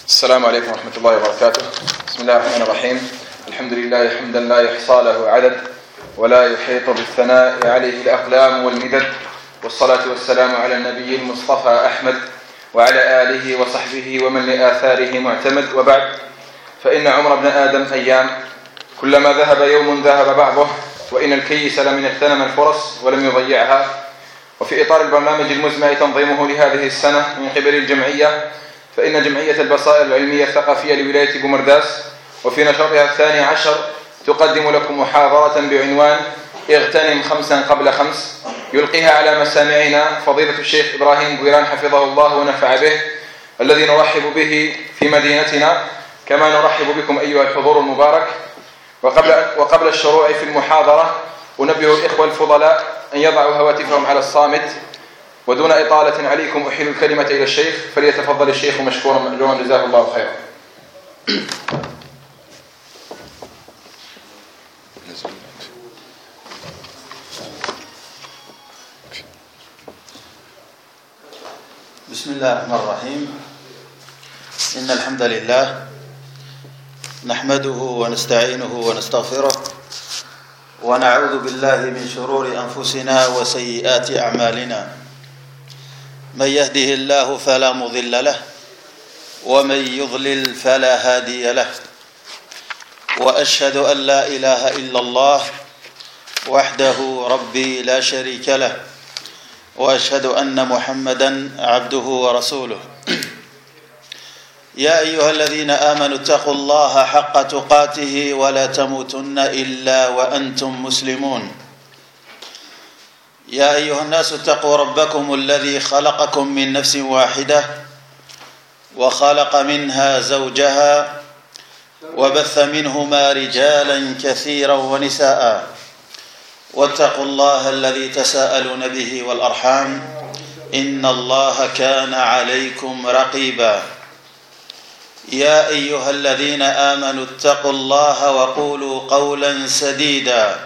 السلام عليكم ورحمة الله وبركاته. بسم الله الرحمن الرحيم. الحمد لله حمدا لا يحصى له عدد ولا يحيط بالثناء عليه الأقلام والمدد، والصلاة والسلام على النبي المصطفى أحمد وعلى آله وصحبه ومن لآثاره معتمد، وبعد، فإن عمر ابن آدم أيام، كلما ذهب يوم ذهب بعضه، وإن الكيس لمن اغتنم الفرص ولم يضيعها. وفي إطار البرنامج المزمع تنظيمه لهذه السنة من قبل الجمعية، فإن جمعية البصائر العلمية الثقافية لولاية بومرداس وفي نشاطها 12 تقدم لكم محاضرة بعنوان اغتنم 5 قبل 5، يلقيها على مسامعنا فضيلة الشيخ إبراهيم بويران حفظه الله ونفع به، الذي نرحب به في مدينتنا، كما نرحب بكم أيها الحضور المبارك. وقبل الشروع في المحاضرة أنبه الإخوة الفضلاء أن يضعوا هواتفهم على الصامت، ودون إطالة عليكم أحيل الكلمة إلى الشيخ، فليتفضل الشيخ مشكورا مأجورا جزاه الله خيرا. بسم الله الرحمن الرحيم. إن الحمد لله نحمده ونستعينه ونستغفره، ونعوذ بالله من شرور أنفسنا وسيئات أعمالنا. من يهده الله فلا مضل له، ومن يضلل فلا هادي له، وأشهد أن لا إله إلا الله وحده ربي لا شريك له، وأشهد أن محمدًا عبده ورسوله. يا أيها الذين آمنوا اتقوا الله حق تقاته ولا تموتن إلا وأنتم مسلمون. يا أيها الناس اتقوا ربكم الذي خلقكم من نفس واحدة، وخلق منها زوجها، وبث منهما رجالا كثيرا ونساء، واتقوا الله الذي تساءلون به والأرحام، إن الله كان عليكم رقيبا. يا أيها الذين آمنوا اتقوا الله وقولوا قولا سديدا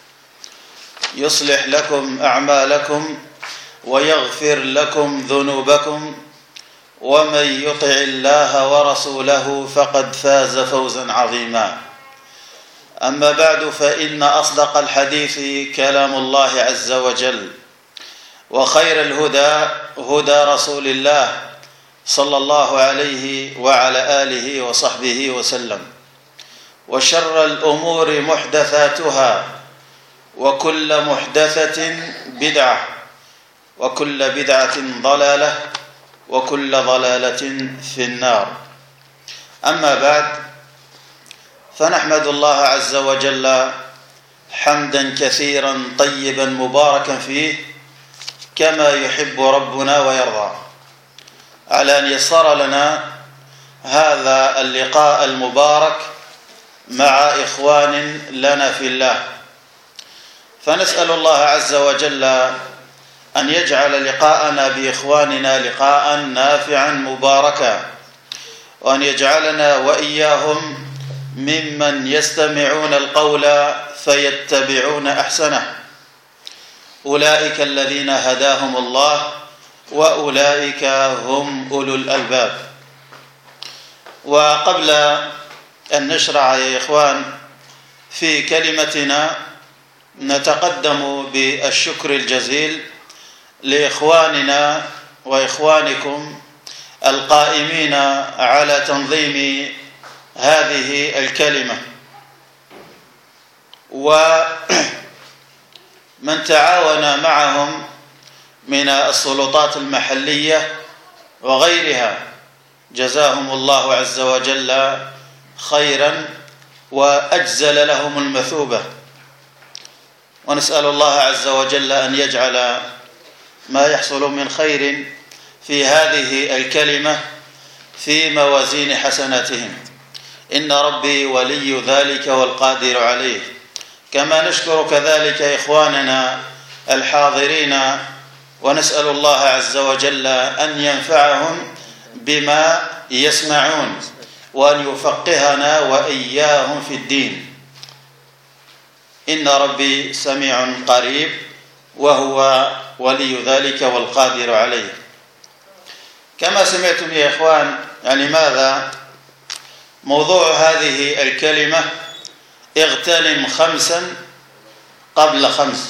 يصلح لكم أعمالكم ويغفر لكم ذنوبكم، ومن يطع الله ورسوله فقد فاز فوزا عظيما. أما بعد، فإن أصدق الحديث كلام الله عز وجل، وخير الهدى هدى رسول الله صلى الله عليه وعلى آله وصحبه وسلم، وشر الأمور محدثاتها، وكل محدثة بدعة، وكل بدعة ضلالة، وكل ضلالة في النار. أما بعد، فنحمد الله عز وجل حمدا كثيرا طيبا مباركا فيه، كما يحب ربنا ويرضى، على أن يسر لنا هذا اللقاء المبارك مع إخوان لنا في الله. فنسأل الله عز وجل أن يجعل لقاءنا بإخواننا لقاء نافعا مباركا، وأن يجعلنا وإياهم ممن يستمعون القول فيتبعون أحسنه. أولئك الذين هداهم الله، وأولئك هم أولو الألباب. وقبل أن نشرع يا إخوان في كلمتنا، نتقدم بالشكر الجزيل لإخواننا وإخوانكم القائمين على تنظيم هذه الكلمة، ومن تعاون معهم من السلطات المحلية وغيرها، جزاهم الله عز وجل خيرا وأجزل لهم المثوبة. ونسأل الله عز وجل أن يجعل ما يحصل من خير في هذه الكلمة في موازين حسناتهم، إن ربي ولي ذلك والقادر عليه. كما نشكر كذلك إخواننا الحاضرين، ونسأل الله عز وجل أن ينفعهم بما يسمعون، وأن يفقهنا وإياهم في الدين. إن ربي سميع قريب، وهو ولي ذلك والقادر عليه. كما سمعتم يا إخوان، يعني ماذا موضوع هذه الكلمة اغتنم 5 قبل 5؟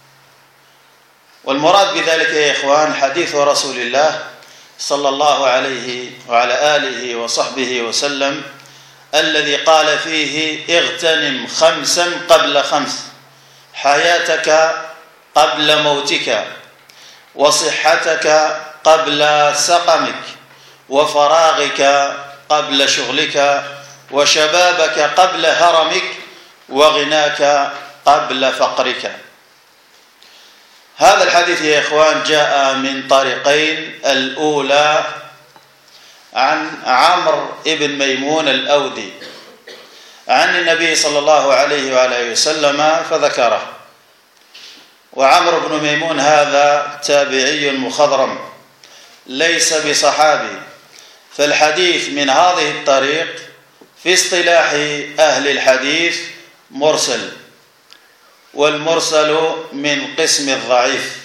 والمراد بذلك يا إخوان حديث رسول الله صلى الله عليه وعلى آله وصحبه وسلم الذي قال فيه اغتنم 5 قبل 5، حياتك قبل موتك، وصحتك قبل سقمك، وفراغك قبل شغلك، وشبابك قبل هرمك، وغناك قبل فقرك. هذا الحديث يا إخوان جاء من طريقين. الأولى عن عمرو بن ميمون الأودي عن النبي صلى الله عليه وآله وسلم فذكره. وعمرو بن ميمون هذا تابعي مخضرم ليس بصحابي، فالحديث من هذه الطريق في اصطلاح أهل الحديث مرسل، والمرسل من قسم الضعيف.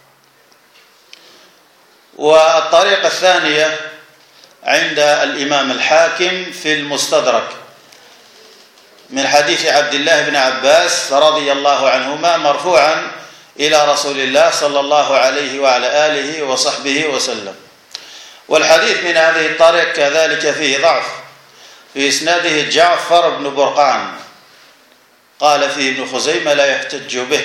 والطريقة الثانية عند الإمام الحاكم في المستدرك من حديث عبد الله بن عباس رضي الله عنهما مرفوعا إلى رسول الله صلى الله عليه وعلى آله وصحبه وسلم. والحديث من هذه الطريق كذلك فيه ضعف، في إسناده جعفر بن برقان قال فيه ابن خزيمة لا يحتج به،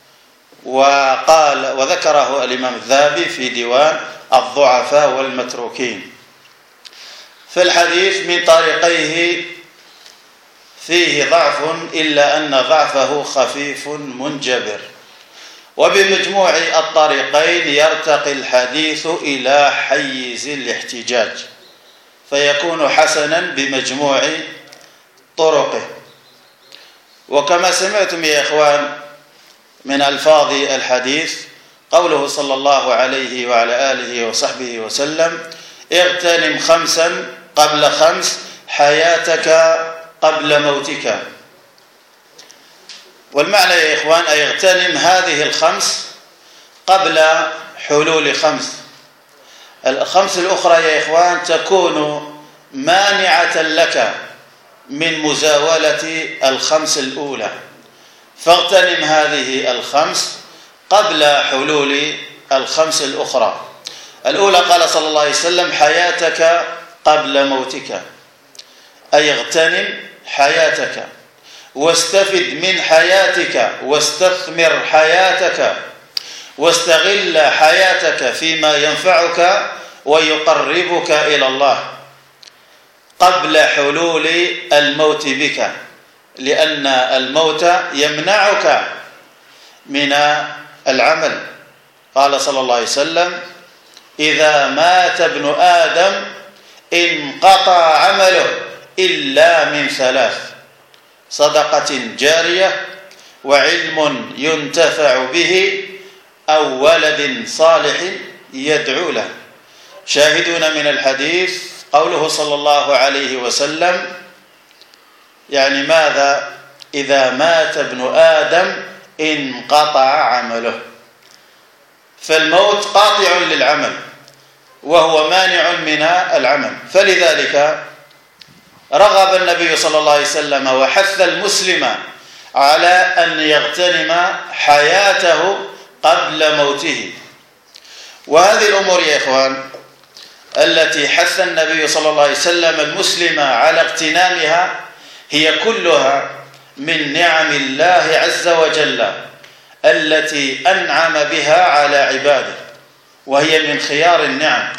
وذكره الإمام الذهبي في ديوان الضعفاء والمتروكين. فالحديث من طريقيه فيه ضعف إلا أن ضعفه خفيف منجبر، وبمجموع الطريقين يرتقي الحديث إلى حيز الاحتجاج فيكون حسنا بمجموع طرقه. وكما سمعتم يا إخوان من ألفاظ الحديث قوله صلى الله عليه وعلى آله وصحبه وسلم اغتنم 5 قبل 5، حياتك قبل موتك. والمعنى يا إخوان أن يغتنم هذه 5 قبل حلول 5. ال5 الأخرى يا إخوان تكون مانعة لك من مزاولة ال5 الأولى، فاغتنم هذه ال5 قبل حلول ال5 الأخرى. الأولى قال صلى الله عليه وسلم حياتك قبل موتك، أي اغتنم حياتك واستفد من حياتك واستثمر حياتك واستغل حياتك فيما ينفعك ويقربك إلى الله قبل حلول الموت بك، لأن الموت يمنعك من العمل. قال صلى الله عليه وسلم إذا مات ابن آدم انقطع عمله إلا من 3: صدقة جارية، وعلم ينتفع به، أو ولد صالح يدعو له. شاهدون من الحديث قوله صلى الله عليه وسلم يعني ماذا؟ إذا مات ابن آدم انقطع عمله، فالموت قاطع للعمل وهو مانع من العمل. فلذلك رغب النبي صلى الله عليه وسلم وحث المسلم على أن يغتنم حياته قبل موته. وهذه الأمور يا إخوان التي حث النبي صلى الله عليه وسلم المسلم على اغتنامها هي كلها من نعم الله عز وجل التي أنعم بها على عباده، وهي من خيار النعم.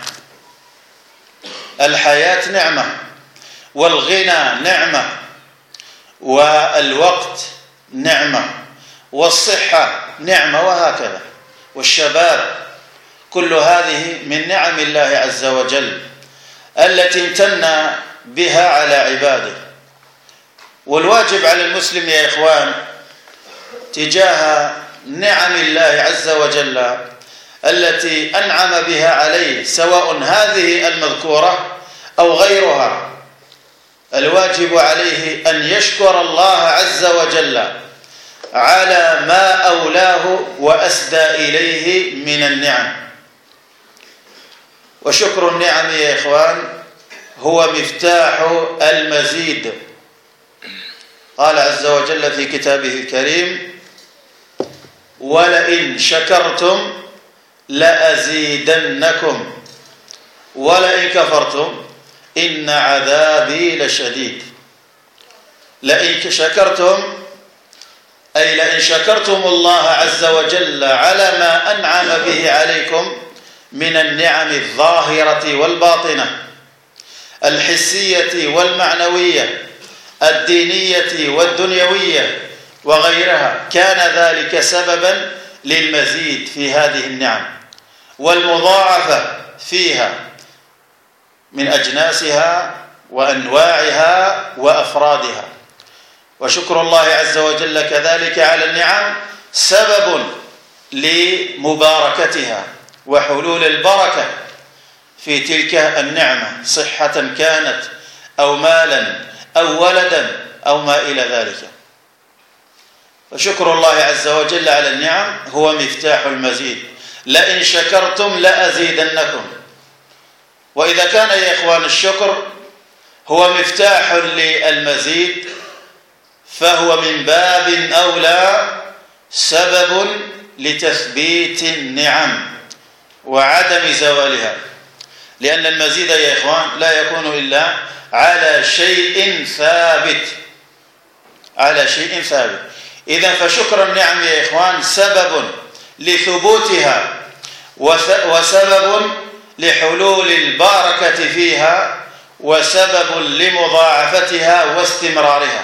الحياة نعمة، والغنى نعمة، والوقت نعمة، والصحة نعمة، وهكذا، والشباب، كل هذه من نعم الله عز وجل التي امتن بها على عباده. والواجب على المسلم يا إخوان تجاه نعم الله عز وجل التي أنعم بها عليه، سواء هذه المذكورة أو غيرها، الواجب عليه أن يشكر الله عز وجل على ما أولاه وأسدى إليه من النعم. وشكر النعم يا إخوان هو مفتاح المزيد. قال عز وجل في كتابه الكريم: ولئن شكرتم لأزيدنكم ولئن كفرتم إن عذابي لشديد. لئن شكرتم أي لئن شكرتم الله عز وجل على ما أنعم به عليكم من النعم الظاهرة والباطنة، الحسية والمعنوية، الدينية والدنيوية وغيرها، كان ذلك سببا للمزيد في هذه النعم والمضاعفة فيها من أجناسها وأنواعها وأفرادها. وشكر الله عز وجل كذلك على النعم سبب لمباركتها وحلول البركة في تلك النعمة، صحة كانت أو مالا أو ولدا أو ما إلى ذلك. فشكر الله عز وجل على النعم هو مفتاح المزيد. لئن شكرتم لأزيدنكم. وإذا كان يا إخوان الشكر هو مفتاح للمزيد، فهو من باب أولى سبب لتثبيت النعم وعدم زوالها، لأن المزيد يا إخوان لا يكون إلا على شيء ثابت، على شيء ثابت. إذن فشكر النعم يا إخوان سبب لثبوتها وسبب لحلول البركة فيها وسبب لمضاعفتها واستمرارها.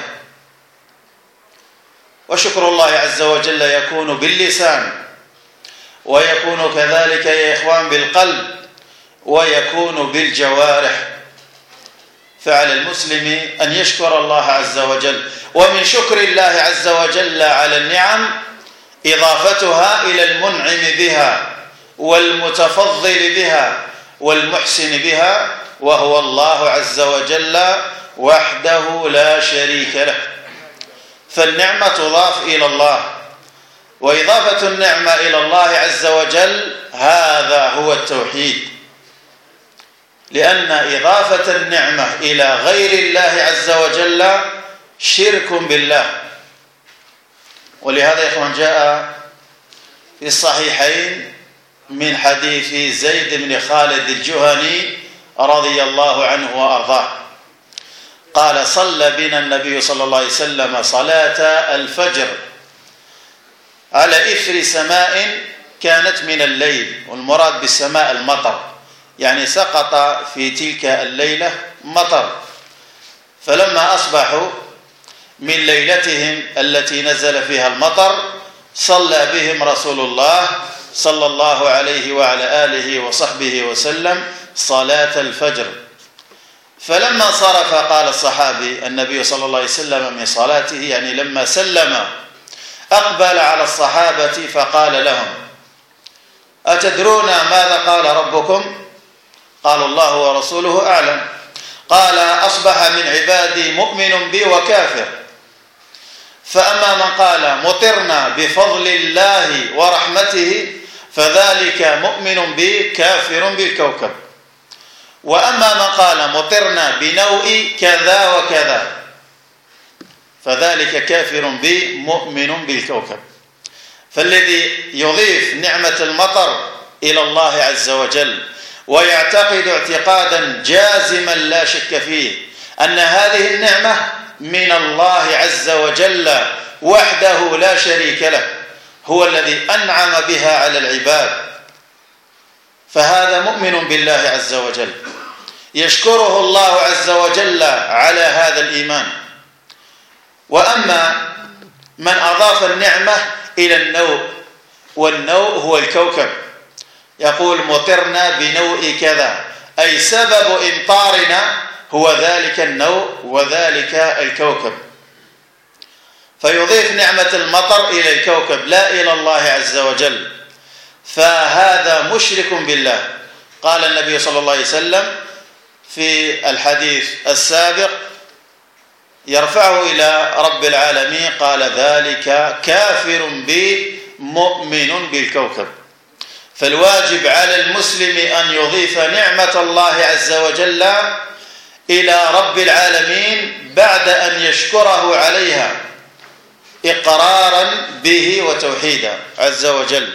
وشكر الله عز وجل يكون باللسان، ويكون كذلك يا إخوان بالقلب، ويكون بالجوارح. فعلى المسلم أن يشكر الله عز وجل. ومن شكر الله عز وجل على النعم إضافتها إلى المنعم بها والمتفضل بها والمحسن بها، وهو الله عز وجل وحده لا شريك له. فالنعمة تضاف إلى الله، وإضافة النعمة إلى الله عز وجل هذا هو التوحيد، لأن إضافة النعمة إلى غير الله عز وجل شرك بالله. ولهذا يا إخوان جاء في الصحيحين من حديث زيد بن خالد الجهني رضي الله عنه وأرضاه قال: صلى بنا النبي صلى الله عليه وسلم صلاة الفجر على إثر سماء كانت من الليل، والمراد بالسماء المطر، يعني سقط في تلك الليلة مطر. فلما أصبحوا من ليلتهم التي نزل فيها المطر صلى بهم رسول الله صلى الله عليه وعلى آله وصحبه وسلم صلاة الفجر. فلما صرف قال الصحابي النبي صلى الله عليه وسلم من صلاته، يعني لما سلم أقبل على الصحابة فقال لهم: أتدرون ماذا قال ربكم؟ قالوا: الله ورسوله أعلم. قال: أصبح من عبادي مؤمن بي وكافر، فأما من قال مطرنا بفضل الله ورحمته فذلك مؤمن بي كافر بالكوكب، وأما من قال مطرنا بنوء كذا وكذا فذلك كافر بي مؤمن بالكوكب. فالذي يضيف نعمة المطر إلى الله عز وجل ويعتقد اعتقادا جازما لا شك فيه أن هذه النعمة من الله عز وجل وحده لا شريك له، هو الذي أنعم بها على العباد، فهذا مؤمن بالله عز وجل يشكره الله عز وجل على هذا الإيمان. وأما من أضاف النعمة إلى النوء، والنوء هو الكوكب، يقول مطرنا بنوء كذا، أي سبب إمطارنا هو ذلك النوء وذلك الكوكب، فيضيف نعمة المطر إلى الكوكب لا إلى الله عز وجل، فهذا مشرك بالله. قال النبي صلى الله عليه وسلم في الحديث السابق يرفعه إلى رب العالمين قال: ذلك كافر بي مؤمن بالكوكب. فالواجب على المسلم أن يضيف نعمة الله عز وجل إلى رب العالمين بعد أن يشكره عليها إقرارا به وتوحيدا عز وجل.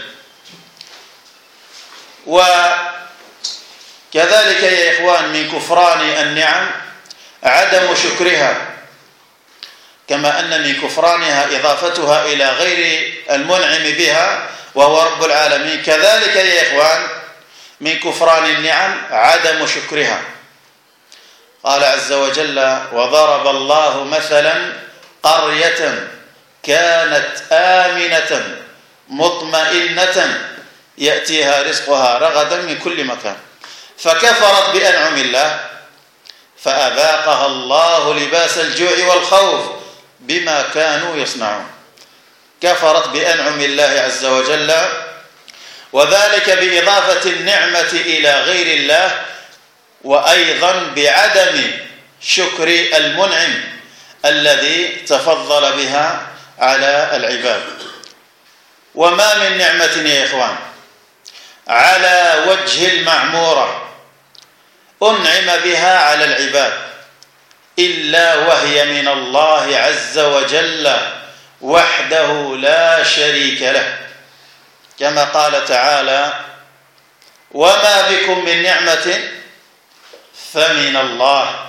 وكذلك يا إخوان من كفران النعم عدم شكرها، كما أن من كفرانها إضافتها إلى غير المنعم بها وهو رب العالمين، كذلك يا إخوان من كفران النعم عدم شكرها. قال عز وجل: وضرب الله مثلا قرية كانت آمنة مطمئنة يأتيها رزقها رغدا من كل مكان فكفرت بأنعم الله فأذاقها الله لباس الجوع والخوف بما كانوا يصنعون. كفرت بأنعم الله عز وجل، وذلك بإضافة النعمة إلى غير الله، وأيضا بعدم شكر المنعم الذي تفضل بها على العباد. وما من نعمة يا إخوان على وجه المعمورة أنعم بها على العباد إلا وهي من الله عز وجل وحده لا شريك له، كما قال تعالى: وما بكم من نعمة فمن الله.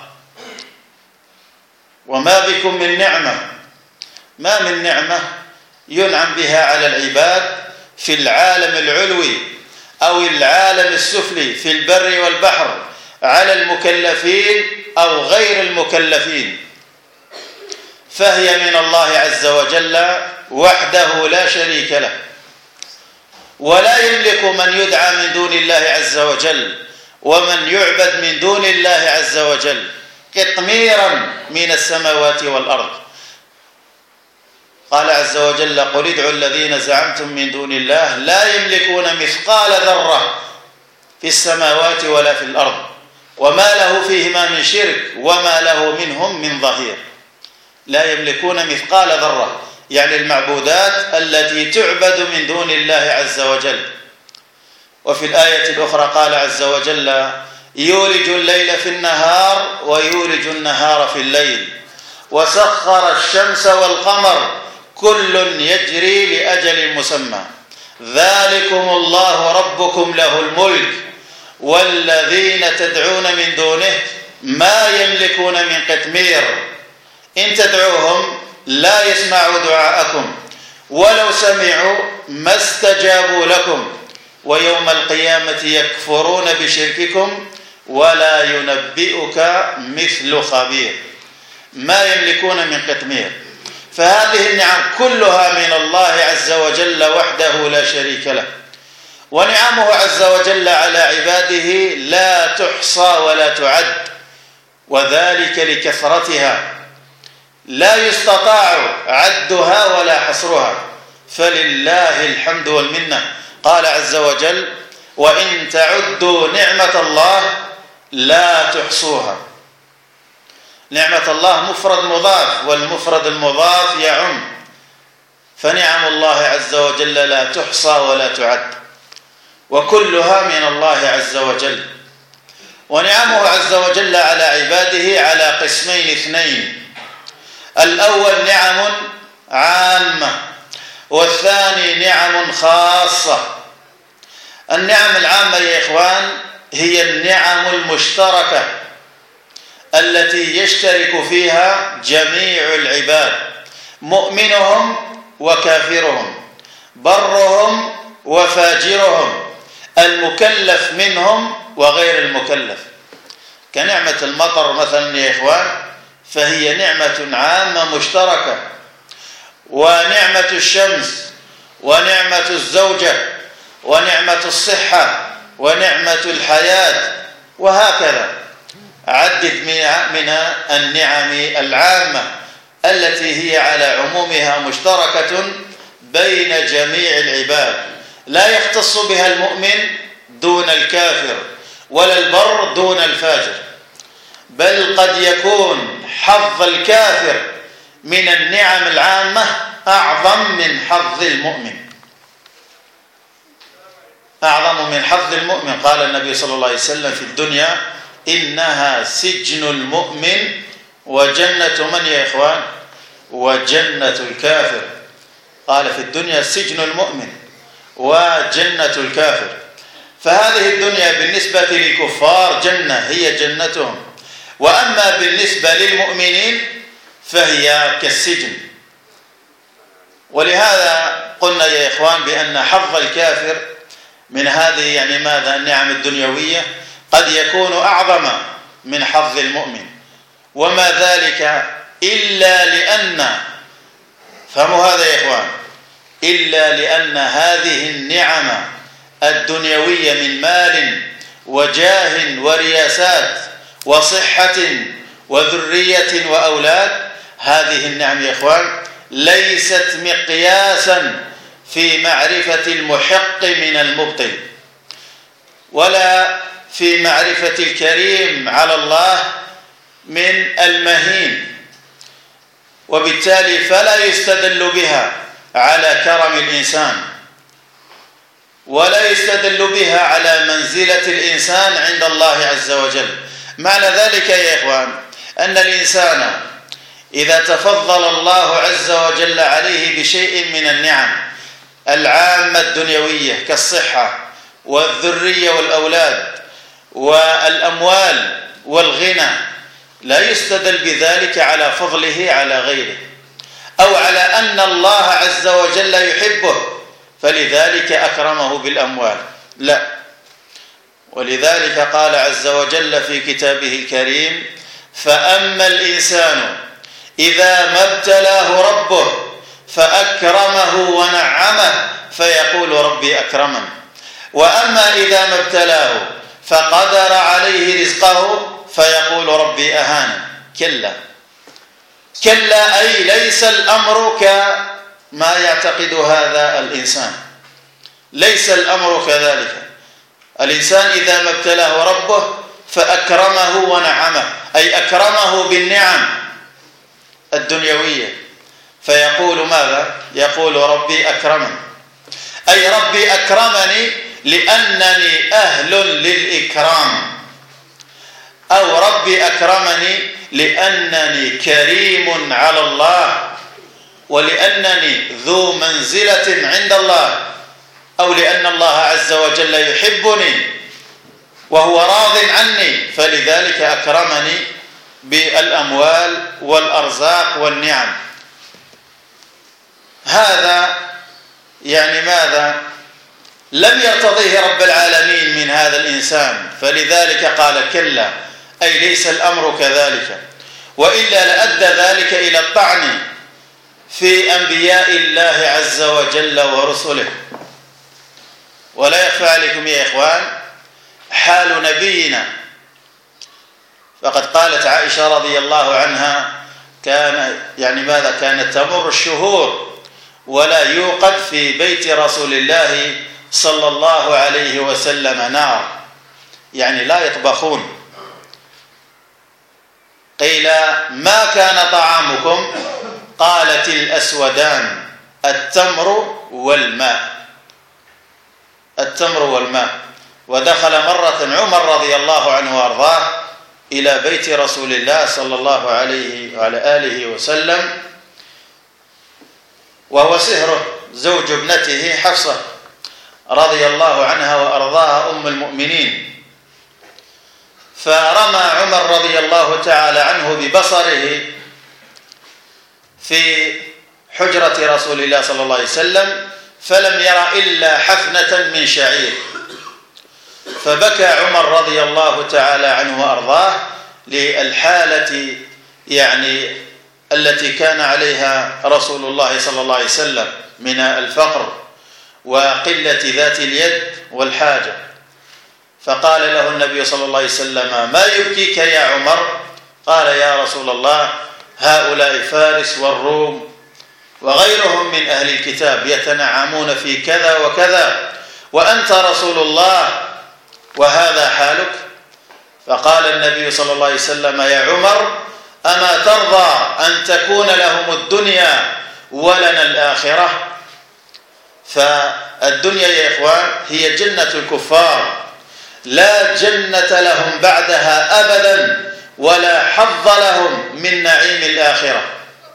وما بكم من نعمة، ما من نعمة ينعم بها على العباد في العالم العلوي أو العالم السفلي في البر والبحر على المكلفين أو غير المكلفين، فهي من الله عز وجل وحده لا شريك له. ولا يملك من يدعى من دون الله عز وجل ومن يعبد من دون الله عز وجل قطميرا من السماوات والأرض. قال عز وجل: قل ادعوا الذين زعمتم من دون الله لا يملكون مثقال ذرة في السماوات ولا في الأرض وما له فيهما من شرك وما له منهم من ظهير. لا يملكون مثقال ذرة، يعني المعبودات التي تعبد من دون الله عز وجل. وفي الآية الأخرى قال عز وجل: يولج الليل في النهار ويولج النهار في الليل وسخر الشمس والقمر كل يجري لأجل مسمى ذلكم الله ربكم له الملك والذين تدعون من دونه ما يملكون من قطمير إن تدعوهم لا يسمعوا دعاءكم ولو سمعوا ما استجابوا لكم ويوم القيامة يكفرون بشرككم ولا ينبئك مثل خبير. ما يملكون من قطمير. فهذه النعم كلها من الله عز وجل وحده لا شريك له، ونعمه عز وجل على عباده لا تحصى ولا تعد، وذلك لكثرتها لا يستطاع عدها ولا حصرها، فلله الحمد والمنة. قال عز وجل: وإن تعدوا نعمة الله لا تحصوها. نعمة الله مفرد مضاف، والمفرد المضاف يعم، فنعم الله عز وجل لا تحصى ولا تعد، وكلها من الله عز وجل. ونعمه عز وجل على عباده على قسمين اثنين: الأول نعم عامة، والثاني نعم خاصة. النعم العامة يا إخوان هي النعم المشتركة التي يشترك فيها جميع العباد، مؤمنهم وكافرهم، برهم وفاجرهم، المكلف منهم وغير المكلف. كنعمة المطر مثلا يا إخوان فهي نعمة عامة مشتركة، ونعمة الشمس ونعمة الزوجة ونعمة الصحة ونعمة الحياة، وهكذا عدد من النعم العامة التي هي على عمومها مشتركة بين جميع العباد، لا يختص بها المؤمن دون الكافر ولا البر دون الفاجر، بل قد يكون حظ الكافر من النعم العامة أعظم من حظ المؤمن، أعظم من حظ المؤمن. قال النبي صلى الله عليه وسلم: في الدنيا إنها سجن المؤمن وجنة من يا إخوان؟ وجنة الكافر. قال في الدنيا سجن المؤمن وجنة الكافر. فهذه الدنيا بالنسبة للكفار جنة هي جنتهم، وأما بالنسبة للمؤمنين فهي كالسجن. ولهذا قلنا يا إخوان بأن حظ الكافر من هذه يعني ماذا النعم الدنيوية قد يكون أعظم من حظ المؤمن، وما ذلك إلا لأن، فهموا هذا يا إخوان، إلا لأن هذه النعم الدنيوية من مال وجاه ورياسات وصحة وذرية وأولاد، هذه النعم يا إخوان ليست مقياسا في معرفة المحق من المبطل، ولا في معرفة الكريم على الله من المهين، وبالتالي فلا يستدل بها على كرم الإنسان، ولا يستدل بها على منزلة الإنسان عند الله عز وجل. معنى ذلك يا إخوان أن الإنسان إذا تفضل الله عز وجل عليه بشيء من النعم العامة الدنيوية كالصحة والذرية والأولاد والأموال والغنى، لا يستدل بذلك على فضله على غيره، أو على أن الله عز وجل يحبه فلذلك أكرمه بالأموال، لا. ولذلك قال عز وجل في كتابه الكريم: فأما الإنسان إذا ما ابتلاه ربه فأكرمه ونعمه فيقول ربي أكرمن، وأما إذا ما ابتلاه فقدر عليه رزقه فيقول ربي أهانن. كلا كلا، أي ليس الأمر كما يعتقد هذا الإنسان، ليس الأمر كذلك. الإنسان إذا ما ابتلاه ربه فأكرمه ونعمه، أي أكرمه بالنعم الدنيوية، فيقول ماذا؟ يقول ربي أكرمن، أي ربي أكرمني لأنني أهل للإكرام، أو ربي أكرمني لأنني كريم على الله، ولأنني ذو منزلة عند الله، أو لأن الله عز وجل يحبني وهو راض عني فلذلك أكرمني بالأموال والأرزاق والنعم. هذا يعني ماذا؟ لم يرتضيه رب العالمين من هذا الإنسان، فلذلك قال كلا، أي ليس الأمر كذلك، وإلا لأدى ذلك إلى الطعن في أنبياء الله عز وجل ورسله. ولا يخفى عليكم يا إخوان حال نبينا، فقد قالت عائشة رضي الله عنها: كانت تمر الشهور ولا يوقد في بيت رسول الله صلى الله عليه وسلم نار، يعني لا يطبخون. قيل: ما كان طعامكم؟ قالت: الأسودان، التمر والماء، التمر والماء. ودخل مرة عمر رضي الله عنه وأرضاه إلى بيت رسول الله صلى الله عليه وعلى آله وسلم، وهو سهره زوج ابنته حفصة رضي الله عنها وأرضاها أم المؤمنين، فرمى عمر رضي الله تعالى عنه ببصره في حجرة رسول الله صلى الله عليه وسلم فلم يرى إلا حفنة من شعير، فبكى عمر رضي الله تعالى عنه وأرضاه للحالة التي كان عليها رسول الله صلى الله عليه وسلم من الفقر وقلة ذات اليد والحاجة. فقال له النبي صلى الله عليه وسلم: ما يبكيك يا عمر؟ قال: يا رسول الله، هؤلاء فارس والروم وغيرهم من أهل الكتاب يتنعمون في كذا وكذا، وأنت رسول الله وهذا حالك. فقال النبي صلى الله عليه وسلم: يا عمر، أما ترضى أن تكون لهم الدنيا ولنا الآخرة؟ فالدنيا يا إخوان هي جنة الكفار، لا جنة لهم بعدها أبدا ولا حظ لهم من نعيم الآخرة.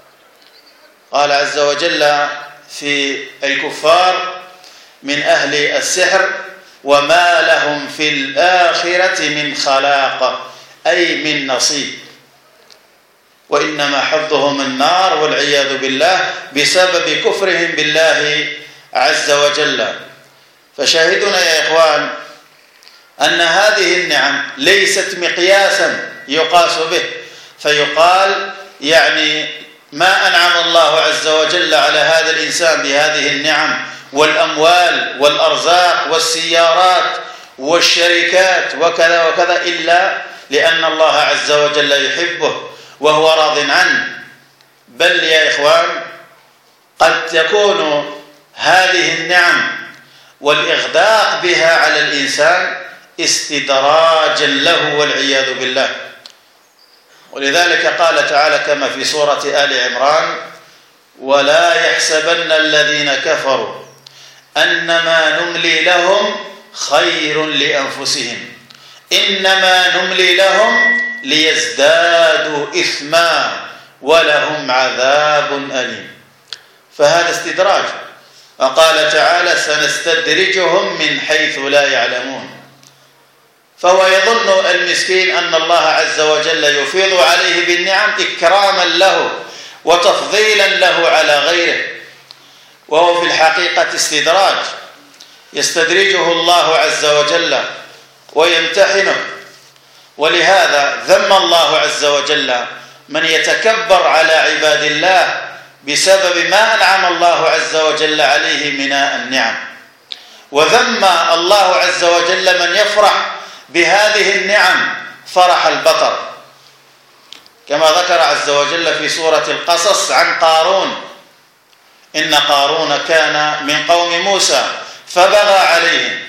قال عز وجل في الكفار من أهل السحر: وما لهم في الآخرة من خلاق، أي من نصيب، وإنما حظهم النار والعياذ بالله بسبب كفرهم بالله عز وجل. فشاهدنا يا إخوان أن هذه النعم ليست مقياسا يقاس به فيقال يعني ما أنعم الله عز وجل على هذا الإنسان بهذه النعم والأموال والأرزاق والسيارات والشركات وكذا وكذا إلا لأن الله عز وجل يحبه وهو راض عنه. بل يا إخوان قد تكون هذه النعم والإغداق بها على الإنسان استدراجا له والعياذ بالله. ولذلك قال تعالى كما في سورة آل عمران: ولا يحسبن الذين كفروا أنما نملي لهم خير لأنفسهم إنما نملي لهم ليزدادوا إثما ولهم عذاب أليم. فهذا استدراج. وقال تعالى: سنستدرجهم من حيث لا يعلمون. فهو يظن المسكين أن الله عز وجل يفيض عليه بالنعم إكراما له وتفضيلا له على غيره، وهو في الحقيقة استدراج يستدرجه الله عز وجل ويمتحنه. ولهذا ذم الله عز وجل من يتكبر على عباد الله بسبب ما أنعم الله عز وجل عليه من النعم، وذم الله عز وجل من يفرح بهذه النعم فرح البطر، كما ذكر عز وجل في سورة القصص عن قارون: إن قارون كان من قوم موسى فبغى عليهم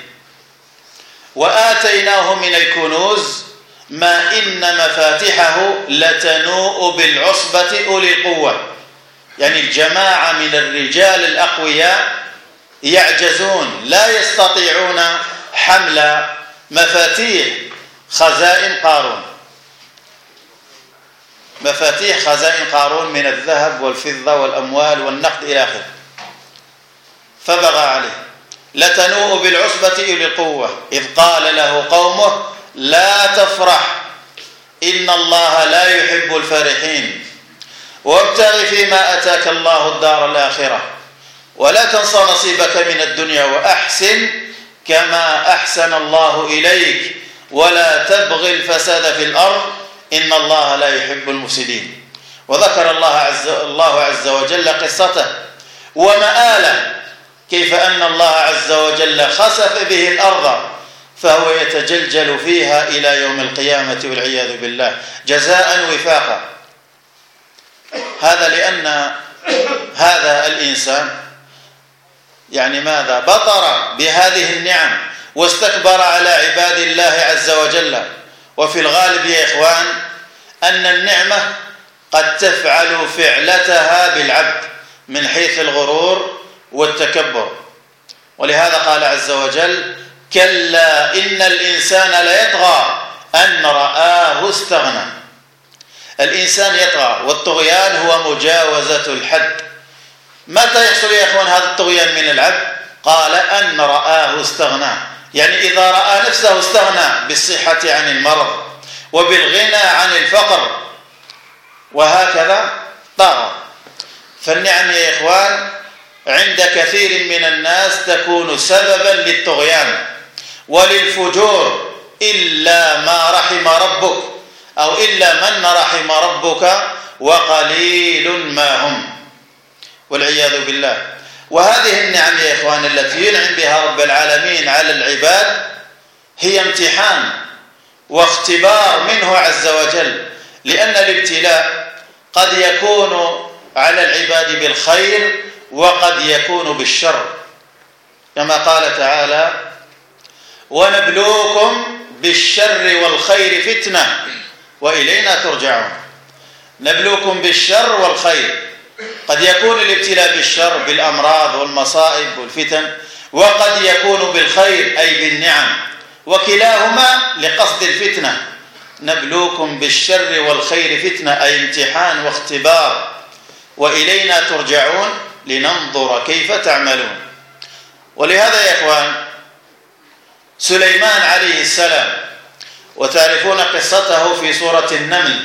وآتيناه من الكنوز ما إن مفاتحه لتنوء بالعصبة أولي القوة. يعني الجماعة من الرجال الأقوياء يعجزون لا يستطيعون حمل مفاتيح خزائن قارون، مفاتيح خزائن قارون من الذهب والفضة والأموال والنقد إلى آخره. فبغى عليه لتنوء بالعصبة أولي القوة إذ قال له قومه لا تفرح إن الله لا يحب الفرحين وابتغ فيما أتاك الله الدار الآخرة ولا تنس نصيبك من الدنيا وأحسن كما أحسن الله إليك ولا تبغي الفساد في الأرض إن الله لا يحب المفسدين. وذكر الله عز وجل قصته ومآله، كيف أن الله عز وجل خسف به الأرض فهو يتجلجل فيها إلى يوم القيامة والعياذ بالله جزاء وفاقا. هذا لأن هذا الإنسان يعني ماذا؟ بطر بهذه النعم واستكبر على عباد الله عز وجل. وفي الغالب يا إخوان أن النعمة قد تفعل فعلتها بالعبد من حيث الغرور والتكبر. ولهذا قال عز وجل كلا إن الإنسان ليطغى أن رآه استغنى. الإنسان يطغى، والطغيان هو مجاوزة الحد. متى يحصل يا إخوان هذا الطغيان من العبد؟ قال أن رآه استغنى، يعني إذا رأى نفسه استغنى بالصحة عن المرض وبالغنى عن الفقر وهكذا طغى. فالنعم يا إخوان عند كثير من الناس تكون سببا للطغيان وللفجور إلا ما رحم ربك أو إلا من رحم ربك وقليل ما هم والعياذ بالله. وهذه النعم يا إخوان التي ينعم بها رب العالمين على العباد هي امتحان واختبار منه عز وجل، لأن الابتلاء قد يكون على العباد بالخير وقد يكون بالشر، كما قال تعالى ونبلوكم بالشر والخير فتنة وإلينا ترجعون. نبلوكم بالشر والخير، قد يكون الابتلاء بالشر بالأمراض والمصائب والفتن، وقد يكون بالخير أي بالنعم وكلاهما لقصد الفتنة. نبلوكم بالشر والخير فتنة، أي امتحان واختبار، وإلينا ترجعون لننظر كيف تعملون. ولهذا يا إخوان سليمان عليه السلام، وتعرفون قصته في سورة النمل،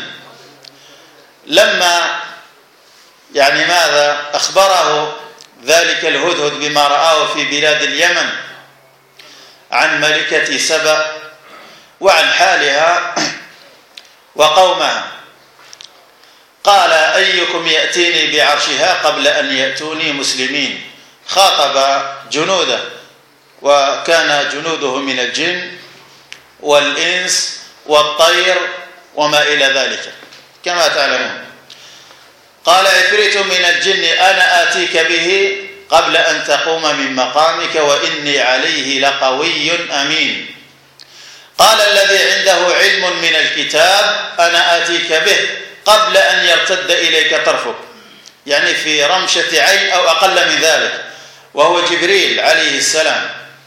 لما ماذا أخبره ذلك الهدهد بما رآه في بلاد اليمن عن ملكة سبأ وعن حالها وقومها، قال أيكم يأتيني بعرشها قبل أن يأتوني مسلمين. خاطب جنوده، وكان جنوده من الجن والإنس والطير وما إلى ذلك كما تعلمون. قال عفريت من الجن أنا آتيك به قبل أن تقوم من مقامك وإني عليه لقوي أمين. قال الذي عنده علم من الكتاب أنا آتيك به قبل أن يرتد إليك طرفك، يعني في رمشة عين أو أقل من ذلك، وهو جبريل عليه السلام.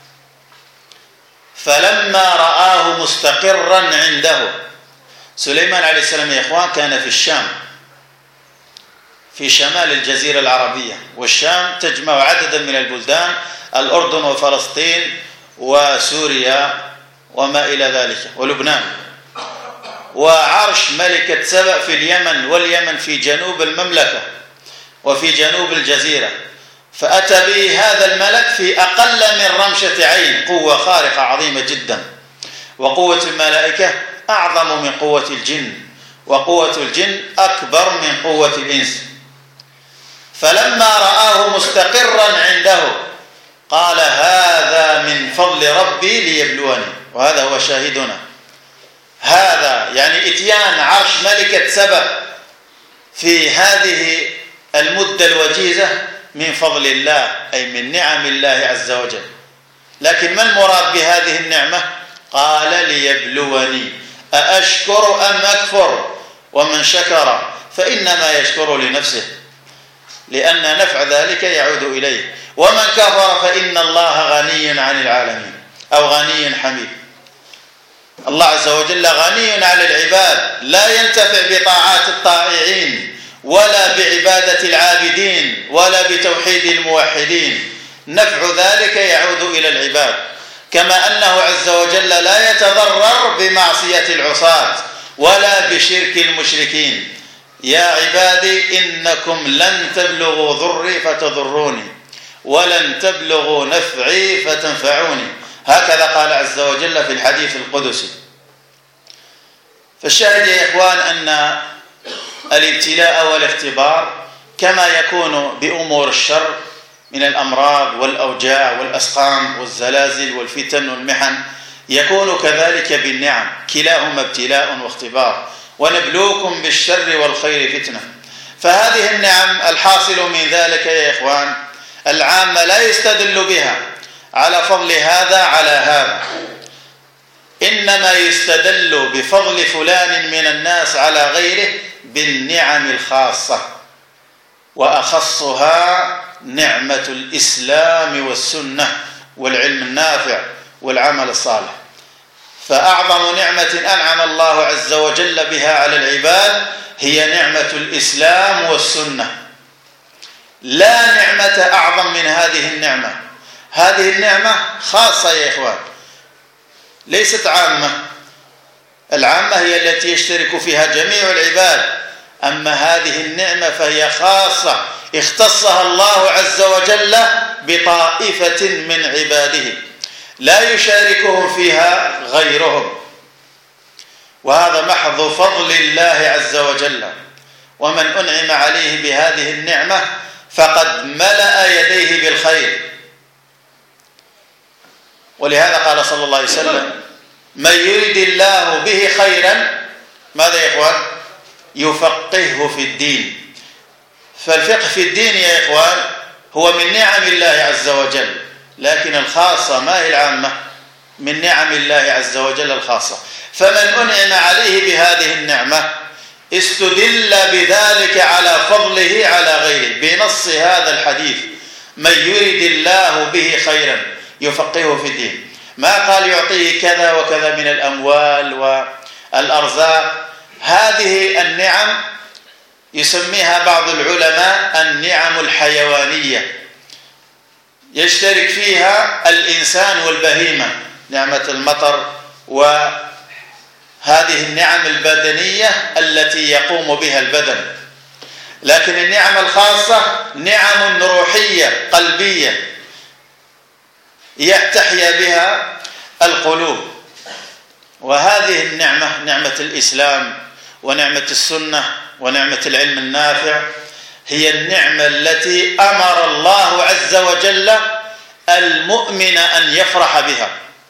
فلما رآه مستقرا عنده، سليمان عليه السلام يا إخوان كان في الشام، في شمال الجزيرة العربية، والشام تجمع عددا من البلدان، الأردن وفلسطين وسوريا وما إلى ذلك ولبنان. وعرش ملكة سبأ في اليمن، واليمن في جنوب المملكة وفي جنوب الجزيرة. فأتى به هذا الملك في أقل من رمشة عين، قوة خارقة عظيمة جدا. وقوة الملائكة أعظم من قوة الجن، وقوة الجن أكبر من قوة الإنس. فلما رآه مستقرا عنده قال هذا من فضل ربي ليبلوني، وهذا هو شاهدنا. هذا يعني إتيان عرش ملكة سبأ في هذه المدة الوجيزة من فضل الله، أي من نعم الله عز وجل. لكن ما المراد بهذه النعمة؟ قال ليبلوني أأشكر أم أكفر، ومن شكر فإنما يشكر لنفسه، لأن نفع ذلك يعود إليه، ومن كفر فإن الله غني عن العالمين أو غني حميد. الله عز وجل غني عن العباد، لا ينتفع بطاعات الطائعين ولا بعبادة العابدين ولا بتوحيد الموحدين، نفع ذلك يعود إلى العباد. كما أنه عز وجل لا يتضرر بمعصية العصاة ولا بشرك المشركين. يا عبادي إنكم لن تبلغوا ضري فتضروني ولن تبلغوا نفعي فتنفعوني، هكذا قال عز وجل في الحديث القدسي. فالشاهد يا إخوان أن الابتلاء والاختبار كما يكون بأمور الشر من الأمراض والأوجاع والأسقام والزلازل والفتن والمحن، يكون كذلك بالنعم، كلاهما ابتلاء واختبار. ونبلوكم بالشر والخير فتنة. فهذه النعم الحاصل من ذلك يا إخوان العامة لا يستدل بها على فضل هذا على هذا، إنما يستدل بفضل فلان من الناس على غيره بالنعم الخاصة، وأخصها نعمة الإسلام والسنة والعلم النافع والعمل الصالح. فأعظم نعمة أنعم الله عز وجل بها على العباد هي نعمة الإسلام والسنة. لا نعمة أعظم من هذه النعمة. هذه النعمة خاصة يا إخوان، ليست عامة. العامة هي التي يشترك فيها جميع العباد، أما هذه النعمة فهي خاصة اختصها الله عز وجل بطائفة من عباده لا يشاركهم فيها غيرهم، وهذا محض فضل الله عز وجل. ومن أنعم عليه بهذه النعمة فقد ملأ يديه بالخير. ولهذا قال صلى الله عليه وسلم من يريد الله به خيرا ماذا يا إخوان؟ يفقهه في الدين. فالفقه في الدين يا إخوان هو من نعم الله عز وجل، لكن الخاصة ما هي العامة؟ من نعم الله عز وجل الخاصة. فمن أنعم عليه بهذه النعمة استدل بذلك على فضله على غيره بنص هذا الحديث من يريد الله به خيرا يفقهه في الدين. ما قال يعطيه كذا وكذا من الأموال والأرزاق. هذه النعم يسميها بعض العلماء النعم الحيوانية، يشترك فيها الإنسان والبهيمة، نعمة المطر وهذه النعم البدنية التي يقوم بها البدن. لكن النعم الخاصة نعم روحية قلبية تحيا بها القلوب. وهذه النعمة، نعمة الإسلام ونعمة السنة ونعمة العلم النافع، هي النعمة التي أمر الله عز وجل المؤمن أن يفرح بها،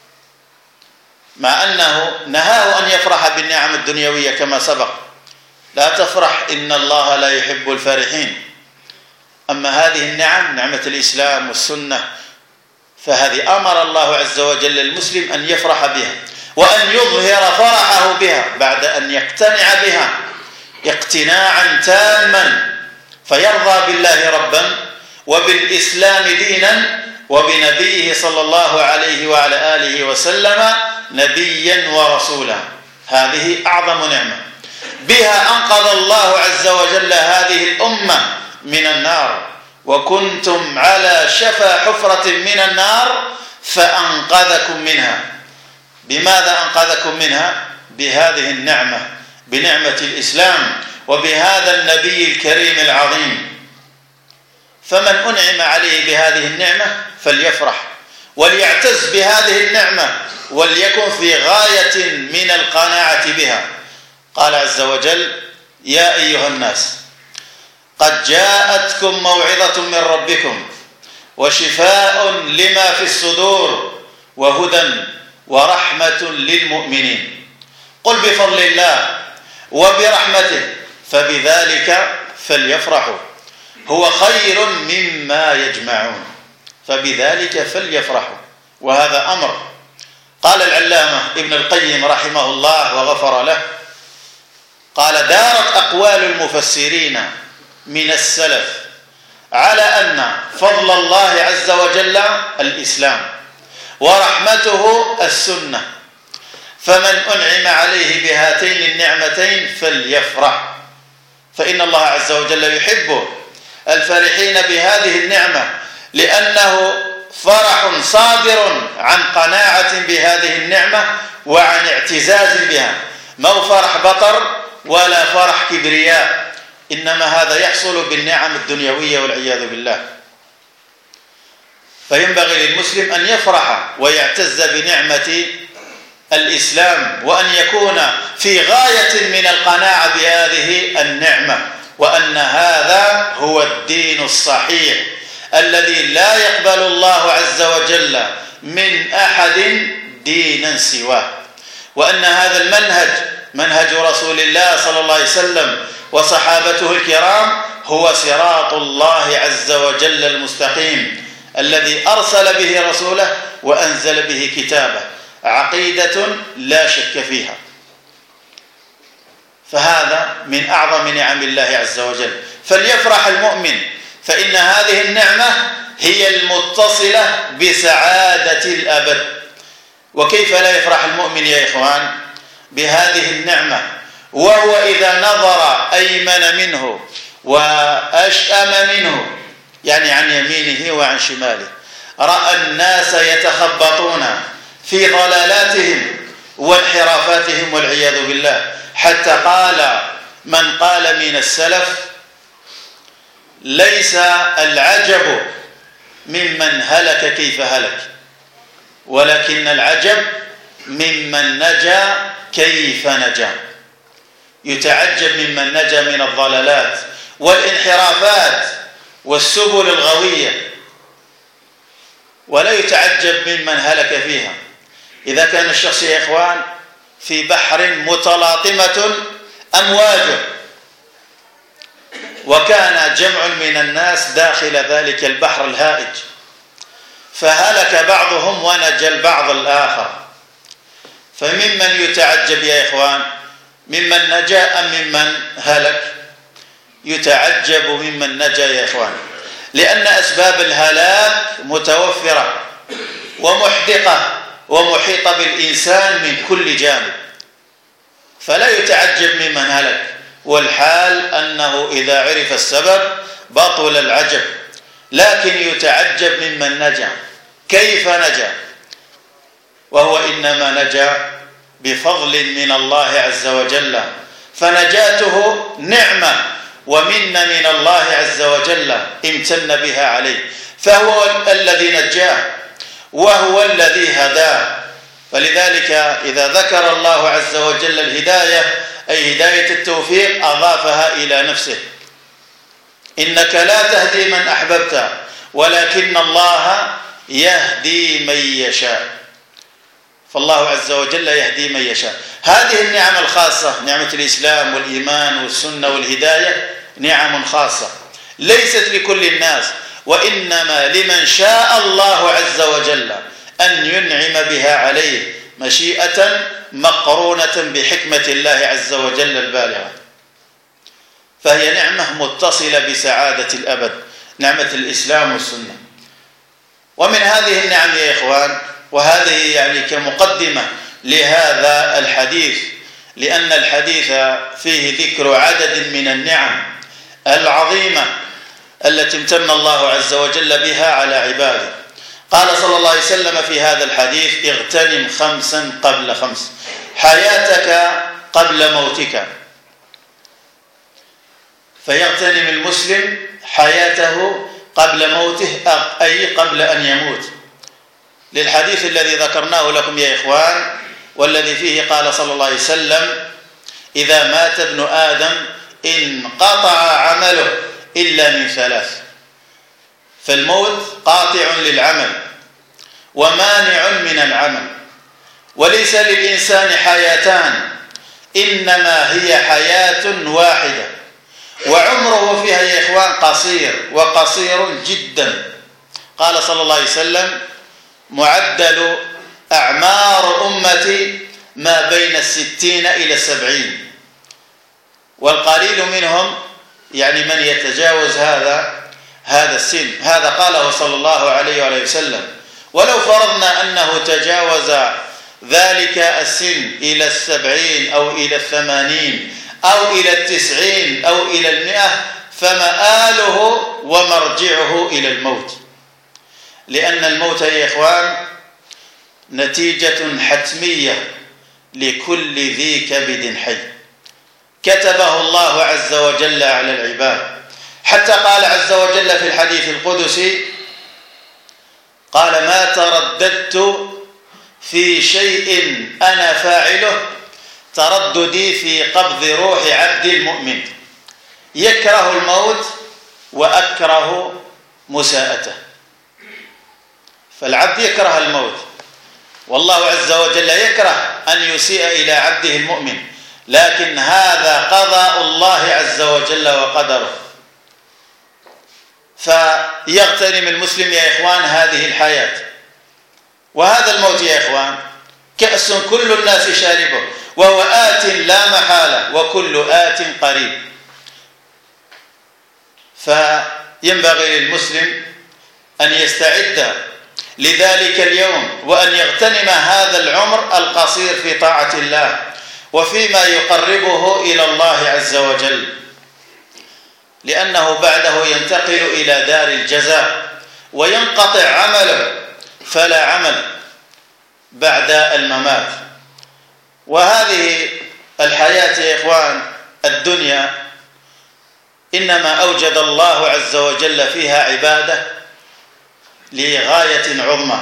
مع أنه نهاه أن يفرح بالنعم الدنيوية كما سبق: لا تفرح إن الله لا يحب الفرحين. أما هذه النعم، نعمة الإسلام والسنة، فهذه أمر الله عز وجل المسلم أن يفرح بها وأن يظهر فرحه بها بعد أن يقتنع بها اقتناعا تاما، فيرضى بالله ربا وبالإسلام دينا وبنبيه صلى الله عليه وعلى آله وسلم نبيا ورسولا. هذه أعظم نعمة، بها أنقذ الله عز وجل هذه الأمة من النار، وكنتم على شفا حفرة من النار فأنقذكم منها. بماذا أنقذكم منها؟ بهذه النعمة، بنعمة الإسلام وبهذا النبي الكريم العظيم. فمن أنعم عليه بهذه النعمة فليفرح وليعتز بهذه النعمة وليكن في غاية من القناعة بها. قال عز وجل: يا أيها الناس قد جاءتكم موعظة من ربكم وشفاء لما في الصدور وهدى ورحمة للمؤمنين. قل بفضل الله وبرحمته فبذلك فليفرحوا هو خير مما يجمعون. فبذلك فليفرحوا، وهذا أمر. قال العلامة ابن القيم رحمه الله وغفر له، قال: دارت أقوال المفسرين من السلف على أن فضل الله عز وجل الإسلام ورحمته السنة، فمن أنعم عليه بهاتين النعمتين فليفرح، فإن الله عز وجل يحب الفرحين بهذه النعمة، لأنه فرح صادر عن قناعة بهذه النعمة وعن اعتزاز بها، ما هو فرح بطر ولا فرح كبرياء، إنما هذا يحصل بالنعم الدنيوية والعياذ بالله. فينبغي للمسلم أن يفرح ويعتز بنعمة الإسلام، وأن يكون في غاية من القناعة بهذه النعمة، وأن هذا هو الدين الصحيح الذي لا يقبل الله عز وجل من أحد دينا سواه، وأن هذا المنهج منهج رسول الله صلى الله عليه وسلم وصحابته الكرام هو صراط الله عز وجل المستقيم الذي أرسل به رسوله وأنزل به كتابه، عقيدة لا شك فيها. فهذا من أعظم نعم الله عز وجل، فليفرح المؤمن، فإن هذه النعمة هي المتصلة بسعادة الأبد. وكيف لا يفرح المؤمن يا إخوان بهذه النعمة وهو إذا نظر أيمن منه وأشأم منه، يعني عن يمينه وعن شماله، رأى الناس يتخبطون في ضلالاتهم وانحرافاتهم والعياذ بالله، حتى قال من قال من السلف: ليس العجب ممن هلك كيف هلك، ولكن العجب ممن نجا كيف نجا. يتعجب ممن نجا من الضلالات والانحرافات والسبل الغوية، ولا يتعجب ممن هلك فيها. إذا كان الشخص يا إخوان في بحر متلاطمة أمواجه، وكان جمع من الناس داخل ذلك البحر الهائج، فهلك بعضهم ونجا البعض الآخر، فممن يتعجب يا إخوان؟ ممن نجا أم ممن هلك؟ يتعجب ممن نجا يا إخوان، لأن أسباب الهلاك متوفرة ومحدقة ومحيط بالإنسان من كل جانب، فلا يتعجب ممن هلك، والحال أنه إذا عرف السبب بطل العجب، لكن يتعجب ممن نجا. كيف نجا؟ وهو إنما نجا بفضل من الله عز وجل، فنجاته نعمة ومنة من الله عز وجل امتن بها عليه، فهو الذي نجاه وهو الذي هداه. فلذلك إذا ذكر الله عز وجل الهداية أي هداية التوفيق أضافها إلى نفسه: إنك لا تهدي من أحببت ولكن الله يهدي من يشاء. فالله عز وجل يهدي من يشاء. هذه النعم الخاصة، نعمة الإسلام والإيمان والسنة والهداية، نعم خاصة ليست لكل الناس، وإنما لمن شاء الله عز وجل أن ينعم بها عليه مشيئة مقرونة بحكمة الله عز وجل البالغة. فهي نعمة متصلة بسعادة الأبد، نعمة الإسلام والسنة. ومن هذه النعم يا إخوان، وهذه يعني كمقدمة لهذا الحديث، لأن الحديث فيه ذكر عدد من النعم العظيمة التي امتن الله عز وجل بها على عباده. قال صلى الله عليه وسلم في هذا الحديث: اغتنم 5 قبل 5، حياتك قبل موتك. فيغتنم المسلم حياته قبل موته، أي قبل أن يموت، للحديث الذي ذكرناه لكم يا إخوان، والذي فيه قال صلى الله عليه وسلم: إذا مات ابن آدم انقطع عمله إلا من 3. فالموت قاطع للعمل ومانع من العمل، وليس للإنسان حياتان، إنما هي حياة واحدة، وعمره فيها يا إخوان قصير، وقصير جدا. قال صلى الله عليه وسلم: معدل أعمار أمتي ما بين 60 إلى 70، والقليل منهم يعني من يتجاوز هذا السن. هذا قاله صلى الله عليه وآله وسلم. ولو فرضنا أنه تجاوز ذلك السن إلى 70 أو إلى 80 أو إلى 90 أو إلى 100، فمآله ومرجعه إلى الموت، لأن الموت يا إخوان نتيجة حتمية لكل ذي كبد حي، كتبه الله عز وجل على العباد. حتى قال عز وجل في الحديث القدسي: قال: ما ترددت في شيء أنا فاعله ترددي في قبض روح عبد المؤمن. يكره الموت وأكره مساءته، فالعبد يكره الموت، والله عز وجل يكره أن يسيء إلى عبده المؤمن، لكن هذا قضاء الله عز وجل وقدره. فيغتنم المسلم يا إخوان هذه الحياة، وهذا الموت يا إخوان كأس كل الناس شاربه، وهو آت لا محالة، وكل آت قريب. فينبغي للمسلم أن يستعد لذلك اليوم، وأن يغتنم هذا العمر القصير في طاعة الله وفيما يقربه إلى الله عز وجل، لأنه بعده ينتقل إلى دار الجزاء وينقطع عمله، فلا عمل بعد الممات. وهذه الحياة يا إخوان الدنيا إنما أوجد الله عز وجل فيها عبادة لغاية عظمى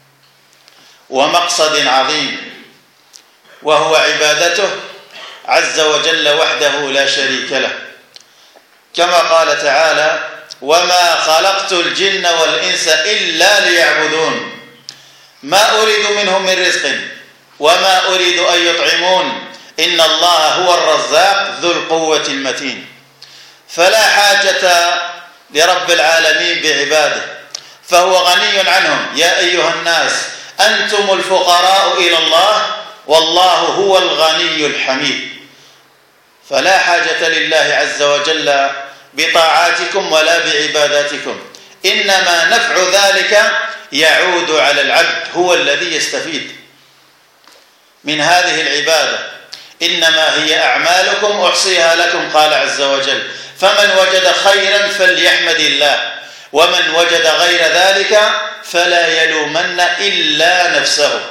ومقصد عظيم، وهو عبادته عز وجل وحده لا شريك له، كما قال تعالى: وما خلقت الجن والإنس إلا ليعبدون ما أريد منهم من رزق وما أريد أن يطعمون إن الله هو الرزاق ذو القوة المتين. فلا حاجة لرب العالمين بعباده، فهو غني عنهم. يا أيها الناس أنتم الفقراء إلى الله والله هو الغني الحميد. فلا حاجة لله عز وجل بطاعاتكم ولا بعباداتكم، إنما نفع ذلك يعود على العبد، هو الذي يستفيد من هذه العبادة. إنما هي أعمالكم أحصيها لكم، قال عز وجل، فمن وجد خيرا فليحمد الله، ومن وجد غير ذلك فلا يلومن إلا نفسه.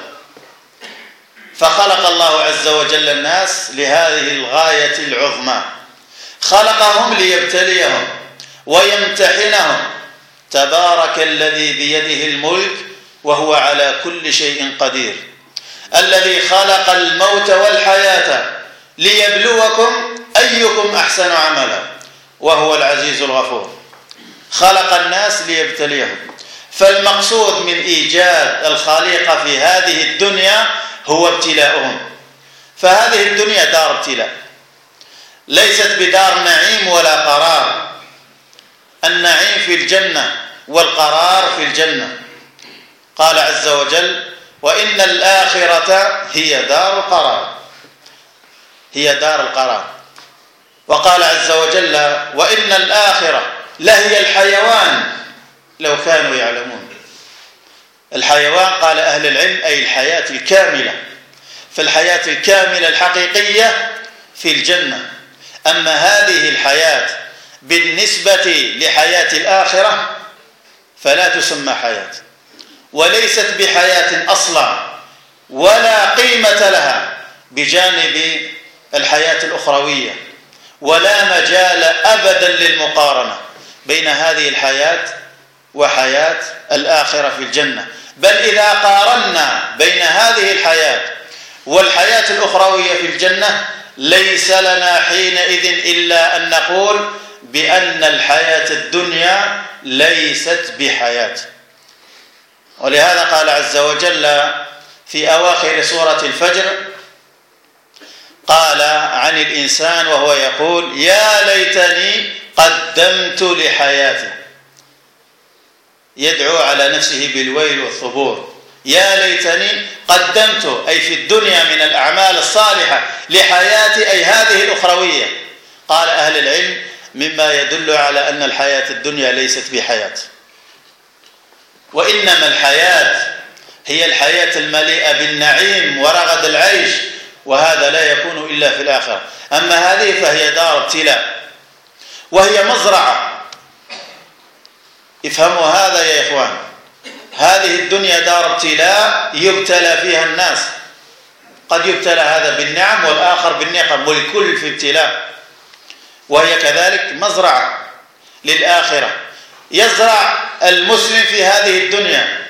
فخلق الله عز وجل الناس لهذه الغاية العظمى، خلقهم ليبتليهم ويمتحنهم. تبارك الذي بيده الملك وهو على كل شيء قدير، الذي خلق الموت والحياة ليبلوكم أيكم أحسن عملا وهو العزيز الغفور. خلق الناس ليبتليهم، فالمقصود من إيجاد الخالق في هذه الدنيا هو ابتلاؤهم. فهذه الدنيا دار ابتلاء، ليست بدار نعيم ولا قرار. النعيم في الجنة والقرار في الجنة. قال عز وجل: وإن الآخرة هي دار القرار، هي دار القرار. وقال عز وجل: وإن الآخرة لهي الحيوان لو كانوا يعلمون. الحيوان قال أهل العلم أي الحياة الكاملة، فالحياة الكاملة الحقيقية في الجنة. أما هذه الحياة بالنسبة لحياة الآخرة فلا تسمى حياة، وليست بحياة أصلا، ولا قيمة لها بجانب الحياة الأخروية، ولا مجال أبدا للمقارنة بين هذه الحياة وحياة الآخرة في الجنة. بل إذا قارنا بين هذه الحياة والحياة الأخروية في الجنة ليس لنا حينئذ إلا أن نقول بأن الحياة الدنيا ليست بحياة. ولهذا قال عز وجل في أواخر سورة الفجر، قال عن الإنسان وهو يقول: يا ليتني قدمت لحياتي. يدعو على نفسه بالويل والثبور. يا ليتني قدمت، أي في الدنيا من الأعمال الصالحة، لحياتي أي هذه الأخروية. قال أهل العلم: مما يدل على أن الحياة الدنيا ليست بحياة، وإنما الحياة هي الحياة المليئة بالنعيم ورغد العيش، وهذا لا يكون إلا في الآخرة. أما هذه فهي دار ابتلاء، وهي مزرعة. افهموا هذا يا إخوان، هذه الدنيا دار ابتلاء يبتلى فيها الناس. قد يبتلى هذا بالنعم والآخر بالنقم، والكل في ابتلاء. وهي كذلك مزرعة للآخرة. يزرع المسلم في هذه الدنيا،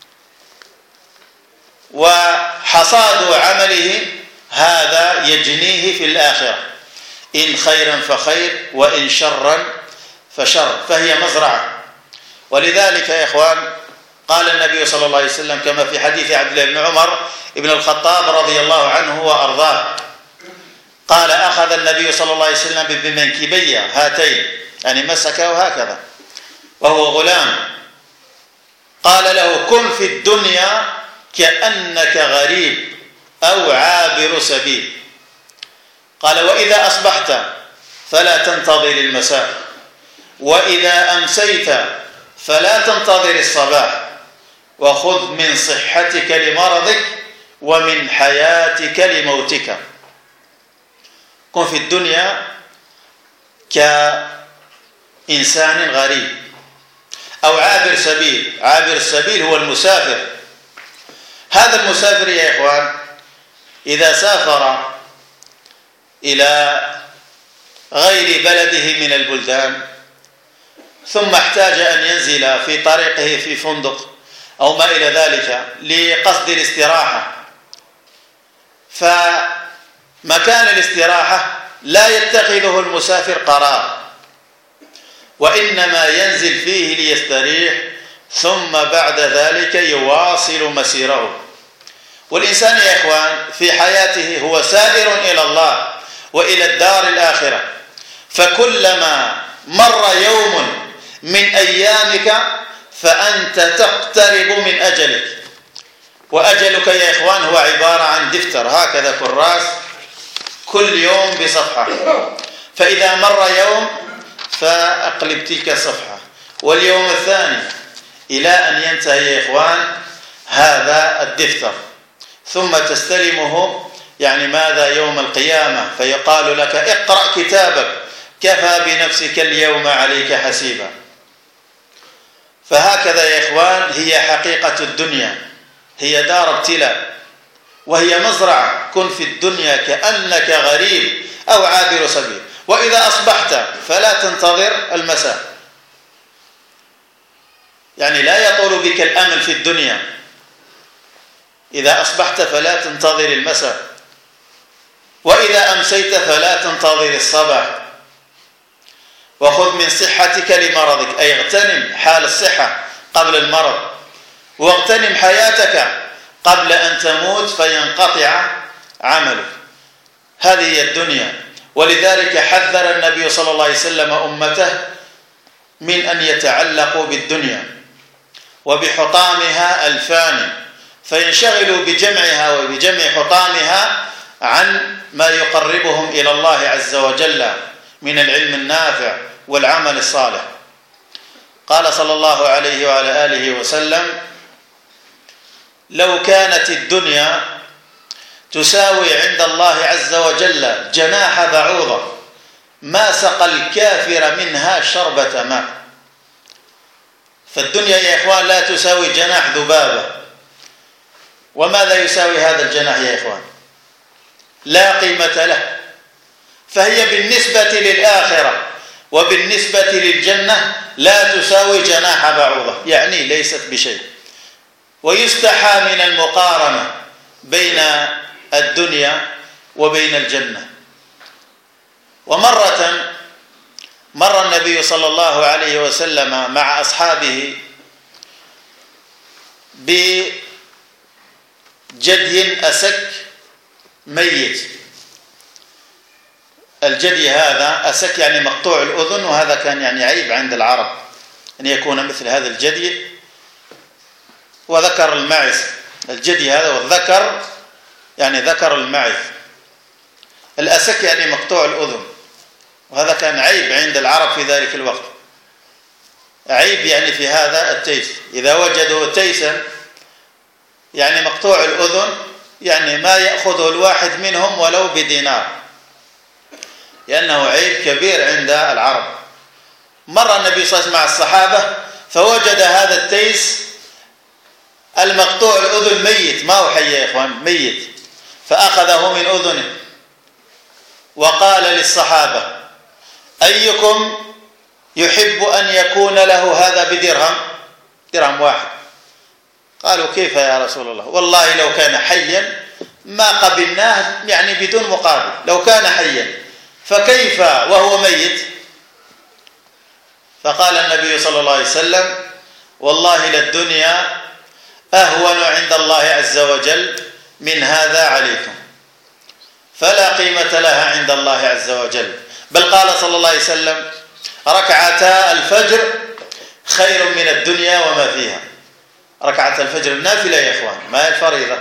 وحصاد عمله هذا يجنيه في الآخرة، إن خيرا فخير وإن شرا فشر، فهي مزرعة. ولذلك يا إخوان قال النبي صلى الله عليه وسلم كما في حديث عبد الله بن عمر بن الخطاب رضي الله عنه وأرضاه، قال: أخذ النبي صلى الله عليه وسلم بمنكبي هاتين، يعني مسكه هكذا وهو غلام، قال له: كن في الدنيا كأنك غريب أو عابر سبيل. قال: وإذا أصبحت فلا تنتظر المساء، وإذا أمسيت فلا تنتظر الصباح، وخذ من صحتك لمرضك ومن حياتك لموتك. كن في الدنيا كإنسان غريب أو عابر سبيل. عابر السبيل هو المسافر. هذا المسافر يا إخوان إذا سافر إلى غير بلده من البلدان ثم احتاج أن ينزل في طريقه في فندق أو ما إلى ذلك لقصد الاستراحة، فمكان الاستراحة لا يتخذه المسافر قرار، وإنما ينزل فيه ليستريح، ثم بعد ذلك يواصل مسيره. والإنسان يا إخوان في حياته هو سائر إلى الله وإلى الدار الآخرة، فكلما مر يوم من أيامك فأنت تقترب من أجلك. وأجلك يا إخوان هو عبارة عن دفتر هكذا كراس، كل يوم بصفحة، فإذا مر يوم فأقلب تلك الصفحة، واليوم الثاني إلى أن ينتهي يا إخوان هذا الدفتر، ثم تستلمه يعني ماذا يوم القيامة، فيقال لك اقرأ كتابك كفى بنفسك اليوم عليك حسيبا. فهكذا يا إخوان هي حقيقة الدنيا، هي دار ابتلاء وهي مزرعة، كن في الدنيا كأنك غريب أو عابر سبيل، وإذا أصبحت فلا تنتظر المساء، يعني لا يطول بك الأمل في الدنيا، إذا أصبحت فلا تنتظر المساء، وإذا أمسيت فلا تنتظر الصباح. وخذ من صحتك لمرضك، أي اغتنم حال الصحة قبل المرض، واغتنم حياتك قبل أن تموت فينقطع عملك. هذه هي الدنيا، ولذلك حذر النبي صلى الله عليه وسلم أمته من أن يتعلقوا بالدنيا وبحطامها الفاني، فينشغلوا بجمعها وبجمع حطامها عن ما يقربهم إلى الله عز وجل من العلم النافع والعمل الصالح. قال صلى الله عليه وعلى آله وسلم: لو كانت الدنيا تساوي عند الله عز وجل جناح بعوضة ما سقى الكافر منها شربة ماء. فالدنيا يا إخوان لا تساوي جناح ذبابة. وماذا يساوي هذا الجناح يا إخوان؟ لا قيمة له. فهي بالنسبة للآخرة وبالنسبة للجنة لا تساوي جناح بعوضة، يعني ليست بشيء. ويستحى من المقارنة بين الدنيا وبين الجنة. ومرة مر النبي صلى الله عليه وسلم مع أصحابه بجدي أسك ميت. الجدي هذا أسك يعني مقطوع الأذن، وهذا كان يعني عيب عند العرب أن يكون مثل هذا الجدي. وذكر الماعز، الجدي هذا والذكر يعني ذكر الماعز. الأسك يعني مقطوع الأذن، وهذا كان عيب عند العرب في ذلك الوقت. عيب يعني في هذا التيس، إذا وجدوا تيسا يعني مقطوع الأذن يعني ما يأخذه الواحد منهم ولو بدينار، لأنه عيب كبير عند العرب. مر النبي صلى الله عليه وسلم مع الصحابة فوجد هذا التيس المقطوع الأذن ميت، ما هو حي يا إخوان، ميت. فأخذه من أذنه وقال للصحابة: أيكم يحب أن يكون له هذا بدرهم؟ درهم واحد. قالوا: كيف يا رسول الله؟ والله لو كان حيا ما قبلناه، يعني بدون مقابل، لو كان حيا، فكيف وهو ميت؟ فقال النبي صلى الله عليه وسلم: والله للدنيا أهون عند الله عز وجل من هذا عليكم، فلا قيمة لها عند الله عز وجل. بل قال صلى الله عليه وسلم: ركعتا الفجر خير من الدنيا وما فيها. ركعة الفجر النافلة يا إخوان، ما الفريضة،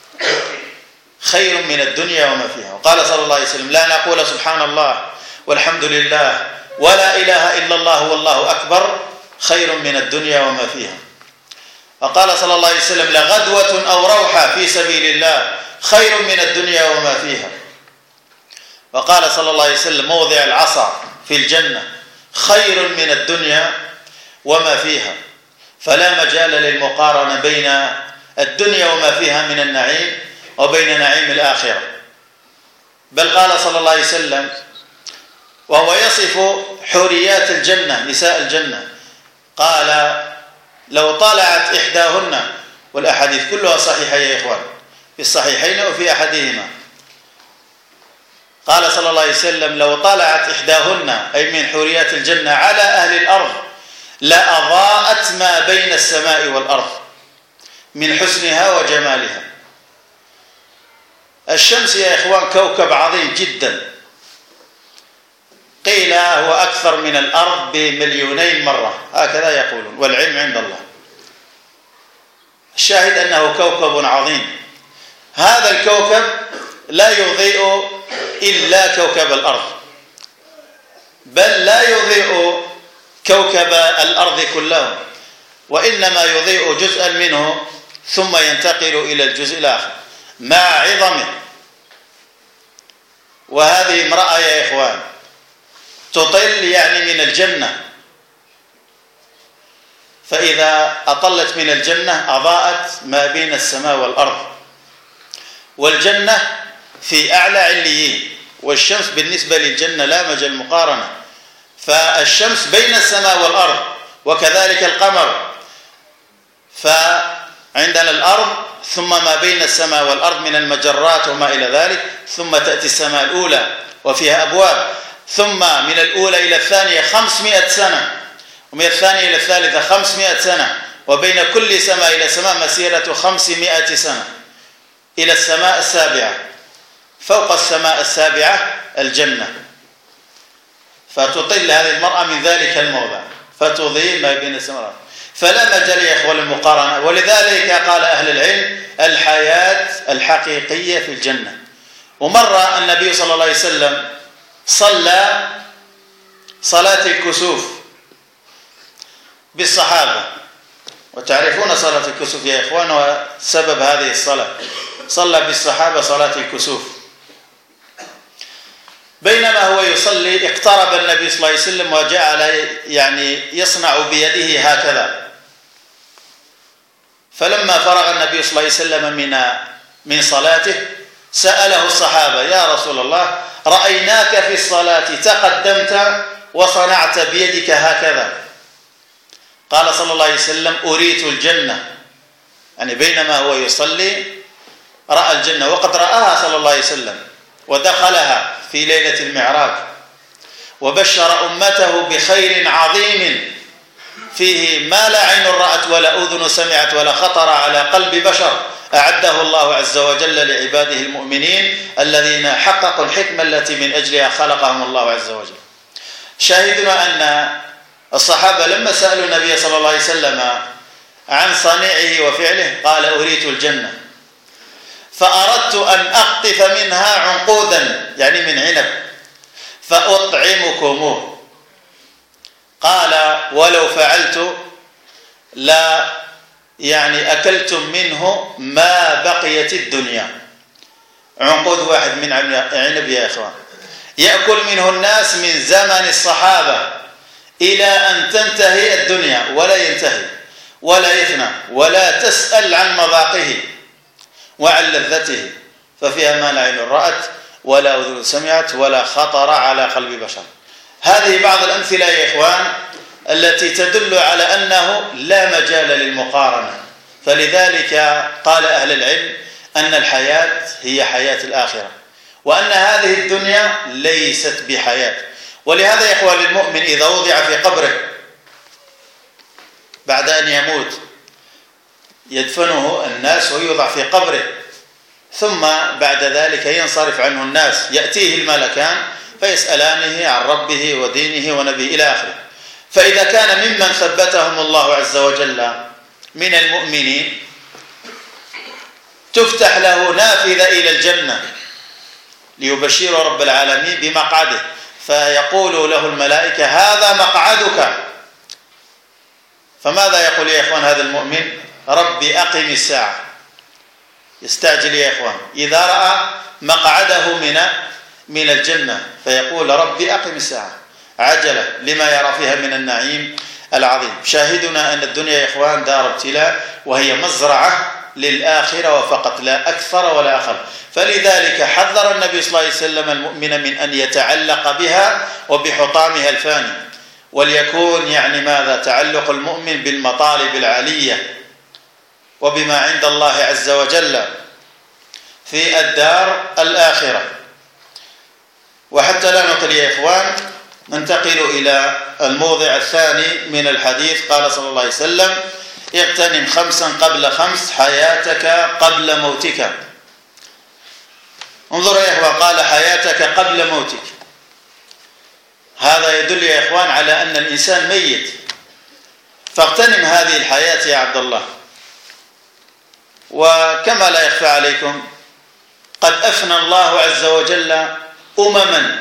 خير من الدنيا وما فيها. وقال صلى الله عليه وسلم: لا نقول سبحان الله والحمد لله ولا إله إلا الله والله أكبر خير من الدنيا وما فيها. وقال صلى الله عليه وسلم: لغدوة أو روحة في سبيل الله خير من الدنيا وما فيها. وقال صلى الله عليه وسلم: موضع العصا في الجنة خير من الدنيا وما فيها. فلا مجال للمقارنة بين الدنيا وما فيها من النعيم وبين نعيم الآخرة. بل قال صلى الله عليه وسلم وهو يصف حوريات الجنة، نساء الجنة، قال: لو طلعت إحداهن، والأحاديث كلها صحيحة يا إخوان، في الصحيحين وفي أحدهما. قال صلى الله عليه وسلم: لو طلعت إحداهن، أي من حوريات الجنة، على أهل الأرض لأضاءت ما بين السماء والأرض من حسنها وجمالها. الشمس يا إخوان كوكب عظيم جدا، قيل هو أكثر من الأرض ب2,000,000 مرة، هكذا يقولون، والعلم عند الله. الشاهد أنه كوكب عظيم. هذا الكوكب لا يضيء إلا كوكب الأرض، بل لا يضيء كوكب الأرض كله، وإنما يضيء جزءا منه ثم ينتقل إلى الجزء الآخر مع عظمه. وهذه امرأة يا إخوان تطل يعني من الجنة، فإذا أطلت من الجنة أضاءت ما بين السماء والأرض، والجنة في أعلى عليين، والشمس بالنسبة للجنة لا مجال مقارنة، فالشمس بين السماء والأرض، وكذلك القمر. فعندنا الأرض ثم ما بين السماء والأرض من المجرات وما إلى ذلك، ثم تأتي السماء الأولى وفيها أبواب، ثم من الأولى إلى الثانية 500 سنة، ومن الثانية إلى الثالثة 500 سنة، وبين كل سماء إلى سماء مسيرة 500 سنة، إلى السماء السابعة. فوق السماء السابعة الجنة، فتطل هذه المرأة من ذلك الموضع فتضيء ما بين السماء والأرض، فلا مجال يا إخوان المقارنة. ولذلك قال أهل العلم الحياة الحقيقية في الجنة. ومر النبي صلى الله عليه وسلم صلى صلاة الكسوف بالصحابة، وتعرفون صلاة الكسوف يا إخوان وسبب هذه الصلاة، صلى بالصحابة صلاة الكسوف. بينما هو يصلي اقترب النبي صلى الله عليه وسلم وجعل يعني يصنع بيده هكذا، فلما فرغ النبي صلى الله عليه وسلم من صلاته سأله الصحابة: يا رسول الله، رأيناك في الصلاة تقدمت وصنعت بيدك هكذا. قال صلى الله عليه وسلم: أريت الجنة، يعني بينما هو يصلي رأى الجنة، وقد رآها صلى الله عليه وسلم ودخلها في ليلة المعراج، وبشر أمته بخير عظيم فيه ما لا عين رأت ولا أذن سمعت ولا خطر على قلب بشر، أعده الله عز وجل لعباده المؤمنين الذين حققوا الحكمة التي من أجلها خلقهم الله عز وجل. شاهدنا أن الصحابة لما سألوا النبي صلى الله عليه وسلم عن صنيعه وفعله قال: أريت الجنة، فأردت أن أقطف منها عنقودا يعني من عنب فأطعمكموه. قال: ولو فعلت لا يعني أكلتم منه ما بقيت الدنيا. عنقود واحد من عنب يا إخوان يأكل منه الناس من زمن الصحابة إلى أن تنتهي الدنيا، ولا ينتهي ولا يفنى، ولا تسأل عن مذاقه وعن لذته، ففيها ما لا عين رأت ولا أذن سمعت ولا خطر على قلب بشر. هذه بعض الأمثلة يا إخوان التي تدل على أنه لا مجال للمقارنة. فلذلك قال أهل العلم أن الحياة هي حياة الآخرة، وأن هذه الدنيا ليست بحياة. ولهذا يا إخوان المؤمن إذا وضع في قبره بعد أن يموت يدفنه الناس ويوضع في قبره، ثم بعد ذلك ينصرف عنه الناس، يأتيه الملكان فيسألانه عن ربه ودينه ونبيه إلى آخره. فإذا كان ممن ثبتهم الله عز وجل من المؤمنين تفتح له نافذة إلى الجنة ليبشر رب العالمين بمقعده، فيقول له الملائكة: هذا مقعدك. فماذا يقول يا إخوان هذا المؤمن؟ ربي أقم الساعة. يستعجل يا إخوان إذا رأى مقعده من الجنة، فيقول: ربي أقم الساعة، عجلة لما يرى فيها من النعيم العظيم. شاهدنا أن الدنيا يا إخوان دار ابتلاء، وهي مزرعة للآخرة وفقط، لا أكثر ولا أقل. فلذلك حذر النبي صلى الله عليه وسلم المؤمن من أن يتعلق بها وبحطامها الفاني، وليكون يعني ماذا؟ تعلق المؤمن بالمطالب العالية وبما عند الله عز وجل في الدار الآخرة. وحتى لا نطل يا إخوان ننتقل إلى الموضع الثاني من الحديث. قال صلى الله عليه وسلم: اغتنم 5 قبل 5 حياتك قبل موتك. انظر يا إخوان، قال حياتك قبل موتك. هذا يدل يا إخوان على أن الإنسان ميت، فاغتنم هذه الحياة يا عبد الله. وكما لا يخفى عليكم قد أفنى الله عز وجل أمما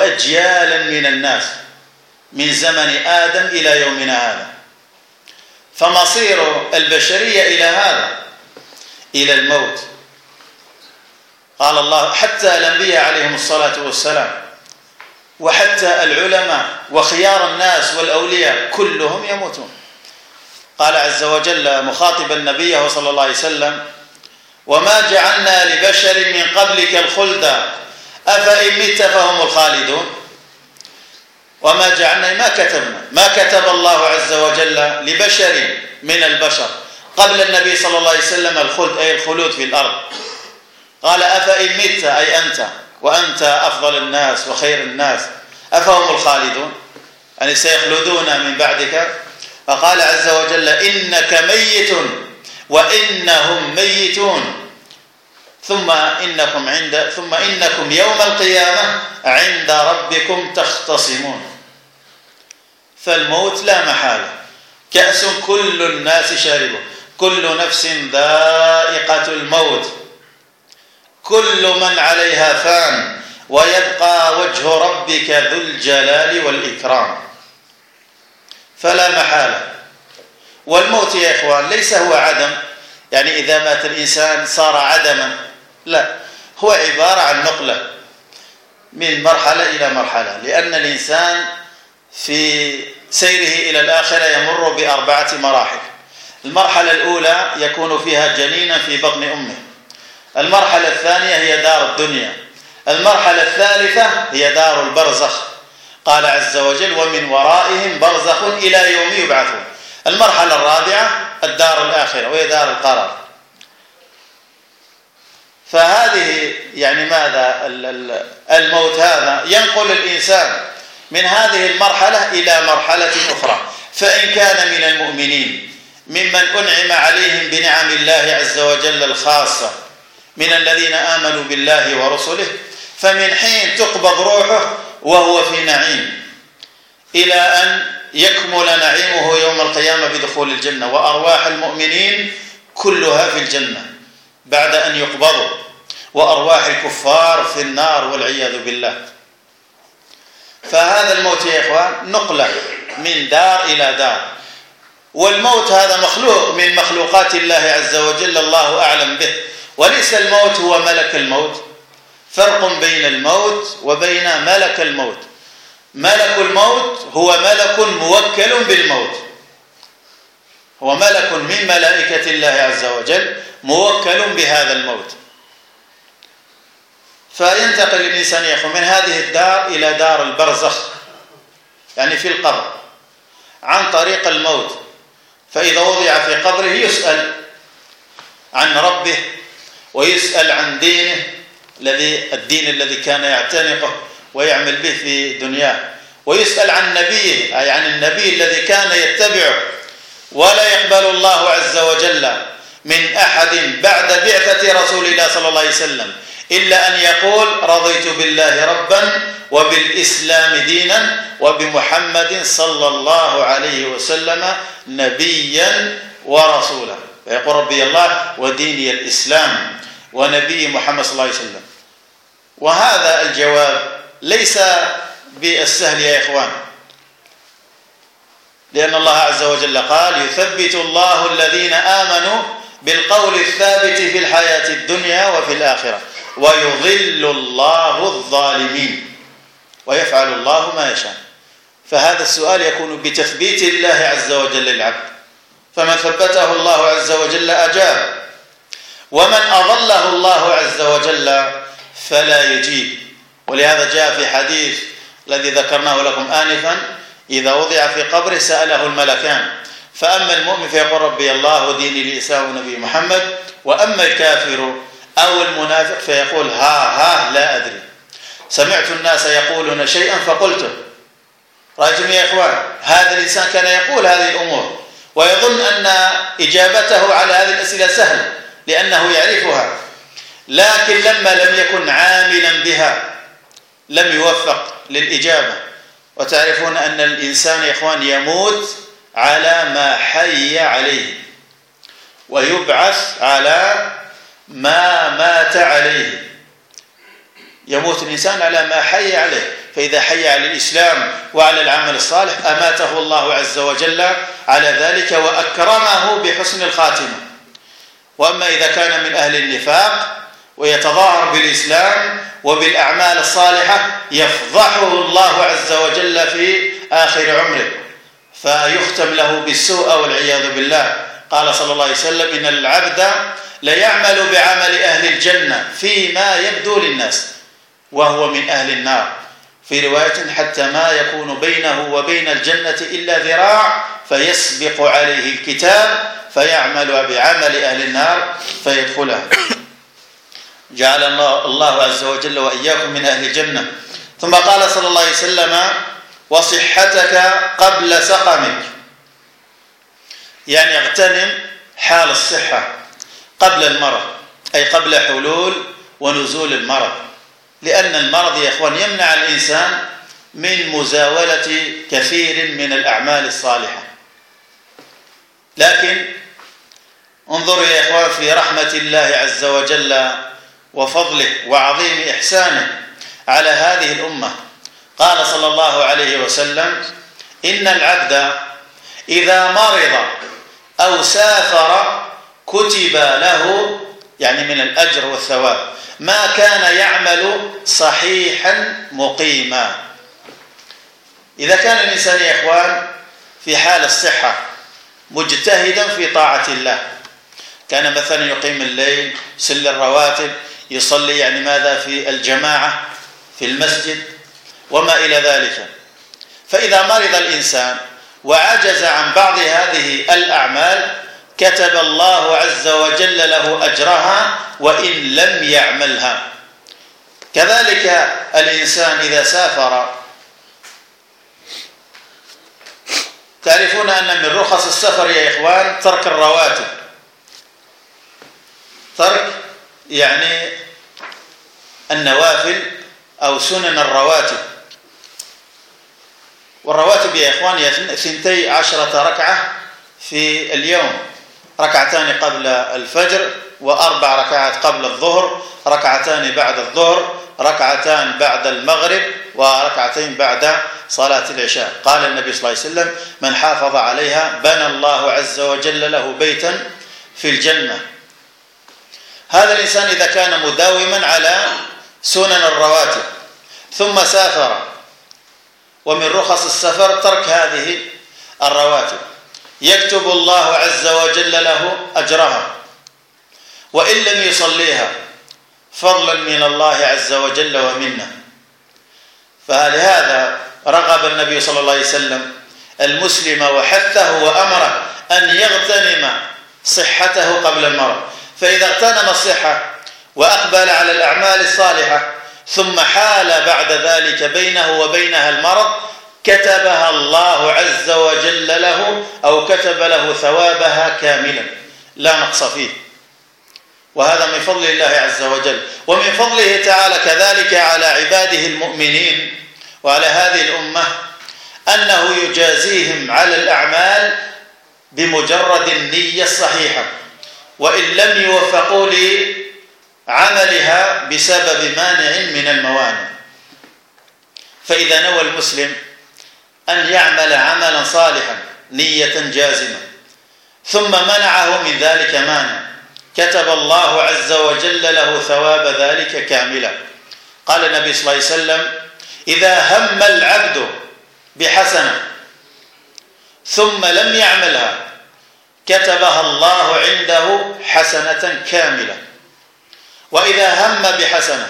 وأجيالا من الناس من زمن آدم إلى يومنا هذا، فمصير البشرية إلى هذا، إلى الموت. قال الله حتى الأنبياء عليهم الصلاة والسلام وحتى العلماء وخيار الناس والأولياء كلهم يموتون. قال عز وجل مخاطبا نبيه صلى الله عليه وسلم: وما جعلنا لبشر من قبلك الخلد أفإن مت فهم الخالدون. وما جعلنا ما كتب الله عز وجل لبشر من البشر قبل النبي صلى الله عليه وسلم الخلد، أي الخلود في الأرض. قال أفإن مت أي أنت وأنت أفضل الناس وخير الناس أفهم الخالدون، يعني سيخلدون من بعدك. فقال عز وجل: إنك ميت وإنهم ميتون ثم إنكم يوم القيامة عند ربكم تختصمون. فالموت لا محالة، كأس كل الناس شاربه، كل نفس ذائقة الموت، كل من عليها فان ويبقى وجه ربك ذو الجلال والإكرام. فلا محالة. والموت يا إخوان ليس هو عدم، يعني إذا مات الإنسان صار عدما، لا، هو عبارة عن نقلة من مرحلة إلى مرحلة، لأن الإنسان في سيره إلى الآخرة يمر ب4 مراحل. المرحلة الأولى يكون فيها جنينا في بطن أمه، المرحلة الثانية هي دار الدنيا، المرحلة الثالثة هي دار البرزخ. قال عز وجل: ومن ورائهم برزخ إلى يوم يبعثون. المرحلة الرابعة الدار الآخرة وهي دار القرار. فهذه يعني ماذا الموت هذا ينقل الإنسان من هذه المرحلة إلى مرحلة أخرى. فإن كان من المؤمنين ممن أنعم عليهم بنعم الله عز وجل الخاصة من الذين آمنوا بالله ورسله، فمن حين تقبض روحه وهو في نعيم إلى أن يكمل نعيمه يوم القيامة بدخول الجنة، وأرواح المؤمنين كلها في الجنة بعد أن يقبضوا، وأرواح الكفار في النار والعياذ بالله. فهذا الموت يا إخوان نقلة من دار إلى دار. والموت هذا مخلوق من مخلوقات الله عز وجل، الله أعلم به، وليس الموت هو ملك الموت. فرق بين الموت وبين ملك الموت. ملك الموت هو ملك موكل بالموت، هو ملك من ملائكة الله عز وجل موكل بهذا الموت. فينتقل الإنسان يا أخوان من هذه الدار إلى دار البرزخ، يعني في القبر، عن طريق الموت. فإذا وضع في قبره يسأل عن ربه ويسأل عن دينه، الدين الذي كان يعتنقه ويعمل به في دنياه، ويسأل عن نبيه، أي عن النبي الذي كان يتبعه. ولا يقبل الله عز وجل من أحد بعد بعثة رسول الله صلى الله عليه وسلم إلا أن يقول: رضيت بالله ربا وبالإسلام دينا وبمحمد صلى الله عليه وسلم نبيا ورسولا. ويقول: ربي الله وديني الإسلام ونبي محمد صلى الله عليه وسلم. وهذا الجواب ليس بالسهل يا إخوان، لأن الله عز وجل قال: يثبت الله الذين آمنوا بالقول الثابت في الحياة الدنيا وفي الآخرة ويضل الله الظالمين ويفعل الله ما يشاء. فهذا السؤال يكون بتثبيت الله عز وجل للعبد، فمن ثبته الله عز وجل أجاب، ومن أضله الله عز وجل فلا يجيب. ولهذا جاء في حديث الذي ذكرناه لكم آنفا: إذا وضع في قبره سأله الملكان، فأما المؤمن فيقول: ربي الله وديني الإسلام ونبي محمد، وأما الكافر أو المنافق فيقول: ها لا أدري، سمعت الناس يقولون شيئا فقلته. رأيتم يا إخوان، هذا الإنسان كان يقول هذه الأمور ويظن أن إجابته على هذه الأسئلة سهلة لأنه يعرفها، لكن لما لم يكن عاملا بها لم يوفق للإجابة. وتعرفون أن الإنسان يا إخوان يموت على ما حي عليه ويبعث على ما مات عليه. يموت الإنسان على ما حي عليه. فإذا حي على الإسلام وعلى العمل الصالح أماته الله عز وجل على ذلك وأكرمه بحسن الخاتمة. وأما إذا كان من أهل النفاق ويتظاهر بالإسلام وبالأعمال الصالحة يفضحه الله عز وجل في آخر عمره فيختم له بالسوء والعياذ بالله. قال صلى الله عليه وسلم: إن العبد ليعمل بعمل أهل الجنة فيما يبدو للناس وهو من أهل النار، في رواية: حتى ما يكون بينه وبين الجنة إلا ذراع فيسبق عليه الكتاب فيعمل بعمل أهل النار فيدخلها. جعل الله عز وجل وإياكم من أهل الجنة. ثم قال صلى الله عليه وسلم: وصحتك قبل سقمك، يعني اغتنم حال الصحة قبل المرض، أي قبل حلول ونزول المرض، لأن المرض يا إخوان يمنع الإنسان من مزاولة كثير من الأعمال الصالحة. لكن انظروا يا إخوان في رحمة الله عز وجل وفضله وعظيم إحسانه على هذه الأمة. قال صلى الله عليه وسلم: إن العبد إذا مرض أو سافر كتب له، يعني من الأجر والثواب، ما كان يعمل صحيحا مقيما. إذا كان الإنسان يا إخوان في حال الصحة مجتهدا في طاعة الله، كان مثلا يقيم الليل، يصلي الرواتب، يصلي يعني ماذا في الجماعة في المسجد وما إلى ذلك، فإذا مرض الإنسان وعجز عن بعض هذه الأعمال كتب الله عز وجل له أجرها وإن لم يعملها. كذلك الإنسان إذا سافر، تعرفون أن من رخص السفر يا إخوان ترك الرواتب، ترك يعني النوافل أو سنن الرواتب. والرواتب يا إخوان 12 ركعة في اليوم، ركعتان قبل الفجر، و4 ركعات قبل الظهر، ركعتان بعد الظهر، ركعتان بعد المغرب، وركعتين بعد صلاة العشاء. قال النبي صلى الله عليه وسلم: من حافظ عليها بنى الله عز وجل له بيتا في الجنة. هذا الإنسان إذا كان مداوما على سنن الرواتب ثم سافر، ومن رخص السفر ترك هذه الرواتب، يكتب الله عز وجل له أجرها وإن لم يصليها فضلا من الله عز وجل ومنه. فلهذا رغب النبي صلى الله عليه وسلم المسلم وحثه وأمره أن يغتنم صحته قبل المرض، فإذا اغتنم الصحة وأقبل على الأعمال الصالحة ثم حال بعد ذلك بينه وبينها المرض كتبها الله عز وجل له أو كتب له ثوابها كاملا لا نقص فيه. وهذا من فضل الله عز وجل، ومن فضله تعالى كذلك على عباده المؤمنين وعلى هذه الأمة أنه يجازيهم على الأعمال بمجرد النية الصحيحة، وإن لم يوفقوا لعملها بسبب مانع من الموانع. فإذا نوى المسلم أن يعمل عملا صالحا نية جازمة ثم منعه من ذلك مانع، كتب الله عز وجل له ثواب ذلك كاملا. قال النبي صلى الله عليه وسلم: إذا هم العبد بحسنة ثم لم يعملها كتبها الله عنده حسنة كاملة، وإذا هم بحسنة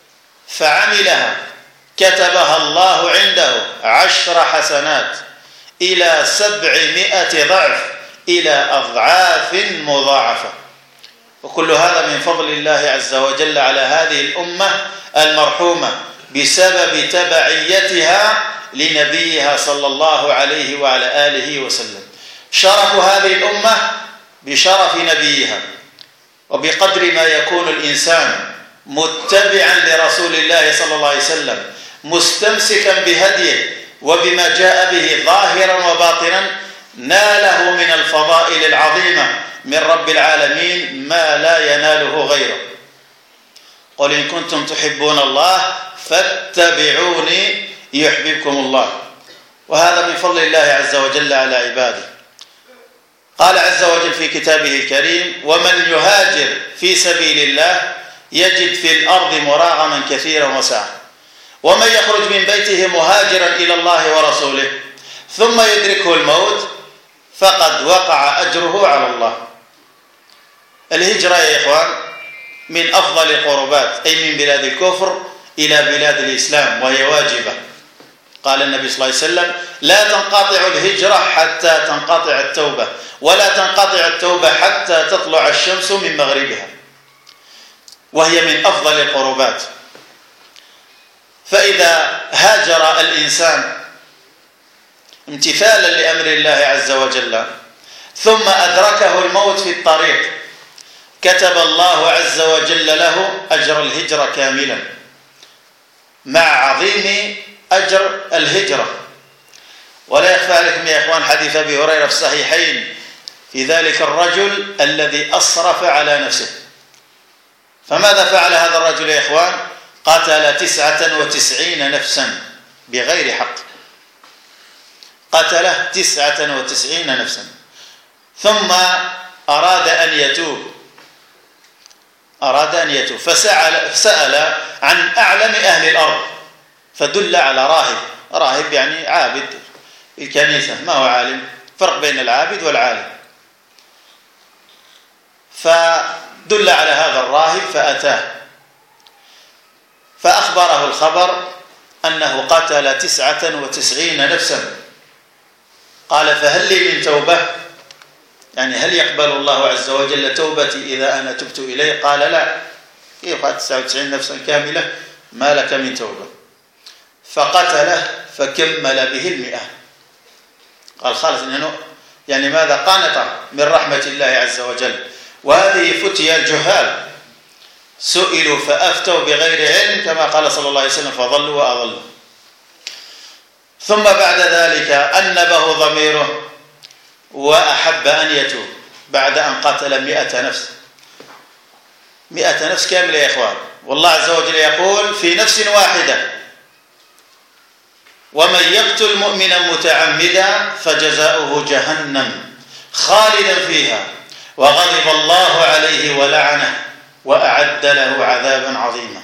فعملها كتبها الله عنده 10 حسنات إلى 700 ضعف إلى أضعاف مضاعفة. وكل هذا من فضل الله عز وجل على هذه الأمة المرحومة بسبب تبعيتها لنبيها صلى الله عليه وعلى آله وسلم. شرف هذه الأمة بشرف نبيها، وبقدر ما يكون الإنسان متبعا لرسول الله صلى الله عليه وسلم مستمسكا بهديه وبما جاء به ظاهرا وباطنا ناله من الفضائل العظيمة من رب العالمين ما لا يناله غيره. قل إن كنتم تحبون الله فاتبعوني يحببكم الله. وهذا من فضل الله عز وجل على عباده. قال عز وجل في كتابه الكريم: ومن يهاجر في سبيل الله يجد في الأرض مراغما كثيرا وسعة، ومن يخرج من بيته مهاجرا إلى الله ورسوله ثم يدركه الموت فقد وقع أجره على الله. الهجرة يا إخوان من أفضل القربات، أي من بلاد الكفر إلى بلاد الإسلام، وهي واجبة. قال النبي صلى الله عليه وسلم: لا تنقطع الهجرة حتى تنقطع التوبة، ولا تنقطع التوبة حتى تطلع الشمس من مغربها، وهي من أفضل القربات. فإذا هاجر الإنسان امتثالا لأمر الله عز وجل ثم أدركه الموت في الطريق كتب الله عز وجل له أجر الهجرة كاملا مع عظيم أجر الهجرة. ولا يخفى عليكم يا إخوان حديث أبي هريرة في الصحيحين في ذلك الرجل الذي أسرف على نفسه. فماذا فعل هذا الرجل يا إخوان؟ قتل 99 نفسا بغير حق، قتل 99 نفسا، ثم أراد أن يتوب فسأل عن أعلم أهل الأرض، فدل على راهب يعني عابد الكنيسة، ما هو عالم، فرق بين العابد والعالم. فدل على هذا الراهب فأتاه فأخبره الخبر أنه قتل 99 نفسا. قال: فهل لي من توبة؟ يعني هل يقبل الله عز وجل توبتي إذا أنا تبت إليه؟ قال: لا. كيف 99 نفسا كاملة؟ ما لك من توبة. فقتله فكمل به 100. قال: خالص إنه يعني ماذا؟ قانط من رحمة الله عز وجل. وهذه فتيا الجهال، سئلوا فأفتوا بغير علم كما قال صلى الله عليه وسلم فضلوا وأضلوا. ثم بعد ذلك أنبه ضميره وأحب أن يتوب بعد أن قتل 100 نفس، 100 نفس كاملة يا إخوان. والله عز وجل يقول في نفس واحدة: ومن يقتل مؤمنا متعمدا فجزاؤه جهنم خالدا فيها وغضب الله عليه ولعنه وأعد له عذابا عظيما.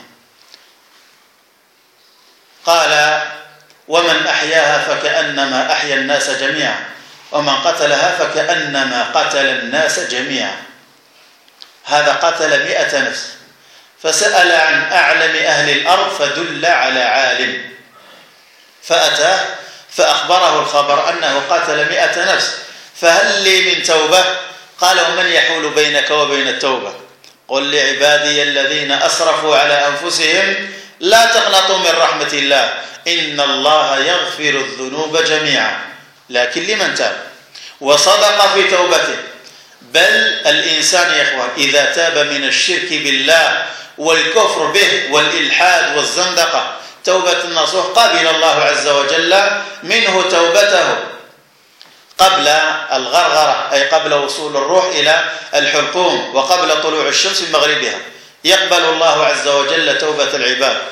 قال: ومن أحياها فكأنما أحيا الناس جميعا ومن قتلها فكأنما قتل الناس جميعا. هذا قتل 100 نفس، فسأل عن أعلم أهل الأرض فدل على عالم، فأتاه فأخبره الخبر أنه قتل 100 نفس. فهل لي من توبة؟ قال: ومن يحول بينك وبين التوبة؟ قل لعبادي الذين أسرفوا على أنفسهم لا تقنطوا من رحمة الله إن الله يغفر الذنوب جميعا لكن لمن تاب وصدق في توبته. بل الإنسان يا إخوان إذا تاب من الشرك بالله والكفر به والإلحاد والزندقة توبة النصوح قبل الله عز وجل منه توبته قبل الغرغرة، أي قبل وصول الروح إلى الحلقوم وقبل طلوع الشمس من مغربها، يقبل الله عز وجل توبة العباد.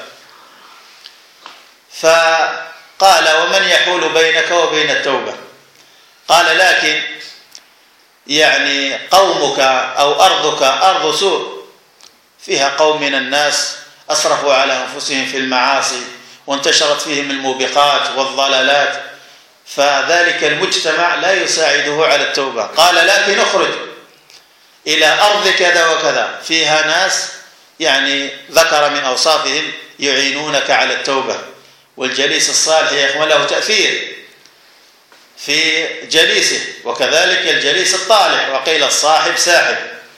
فقال: ومن يحول بينك وبين التوبة؟ قال: لكن يعني قومك أو أرضك أرض سوء فيها قوم من الناس أسرفوا على أنفسهم في المعاصي وانتشرت فيهم الموبقات والضلالات، فذلك المجتمع لا يساعده على التوبة. قال: لكن اخرج إلى أرض كذا وكذا فيها ناس يعني ذكر من أوصافهم يعينونك على التوبة. والجليس الصالح يا إخوان له تأثير في جليسه، وكذلك الجليس الطالح، وقيل الصاحب ساحب.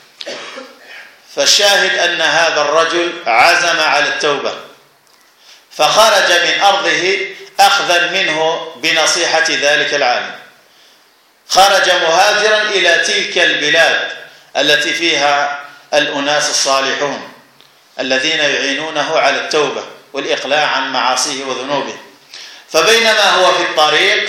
فالشاهد أن هذا الرجل عزم على التوبة فخرج من أرضه أخذا منه بنصيحة ذلك العالم، خرج مهاجرا إلى تلك البلاد التي فيها الأناس الصالحون الذين يعينونه على التوبة والإقلاع عن معاصيه وذنوبه. فبينما هو في الطريق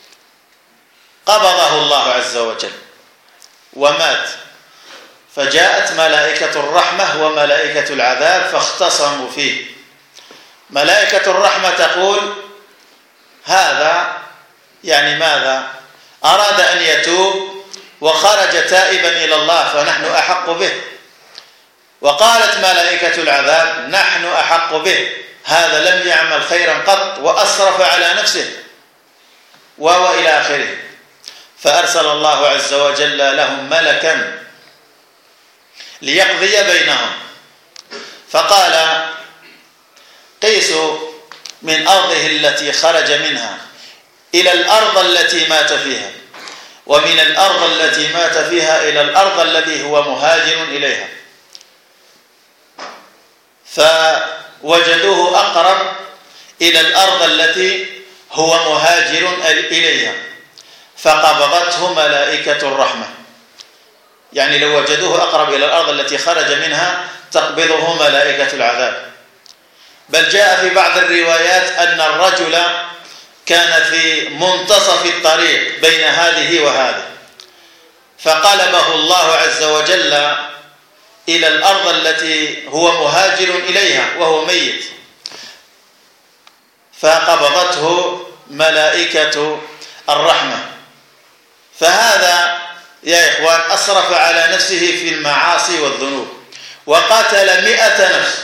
قبضه الله عز وجل ومات، فجاءت ملائكة الرحمة وملائكة العذاب فاختصموا فيه. ملائكة الرحمة تقول: هذا يعني ماذا؟ أراد أن يتوب وخرج تائبا إلى الله فنحن أحق به. وقالت ملائكة العذاب نحن أحق به، هذا لم يعمل خيرا قط وأسرف على نفسه وإلى آخره. فأرسل الله عز وجل لهم ملكا ليقضي بينهم، فقال قيسوا من أرضه التي خرج منها إلى الأرض التي مات فيها، ومن الأرض التي مات فيها إلى الأرض التي هو مهاجر إليها، فوجدوه أقرب إلى الأرض التي هو مهاجر إليها فقبضته ملائكة الرحمة. يعني لو وجدوه أقرب إلى الأرض التي خرج منها تقبضه ملائكة العذاب. بل جاء في بعض الروايات أن الرجل كان في منتصف الطريق بين هذه وهذه، فقلبه الله عز وجل إلى الأرض التي هو مهاجر إليها وهو ميت، فقبضته ملائكة الرحمة. فهذا يا إخوان أسرف على نفسه في المعاصي والذنوب وقتل 100 نفس،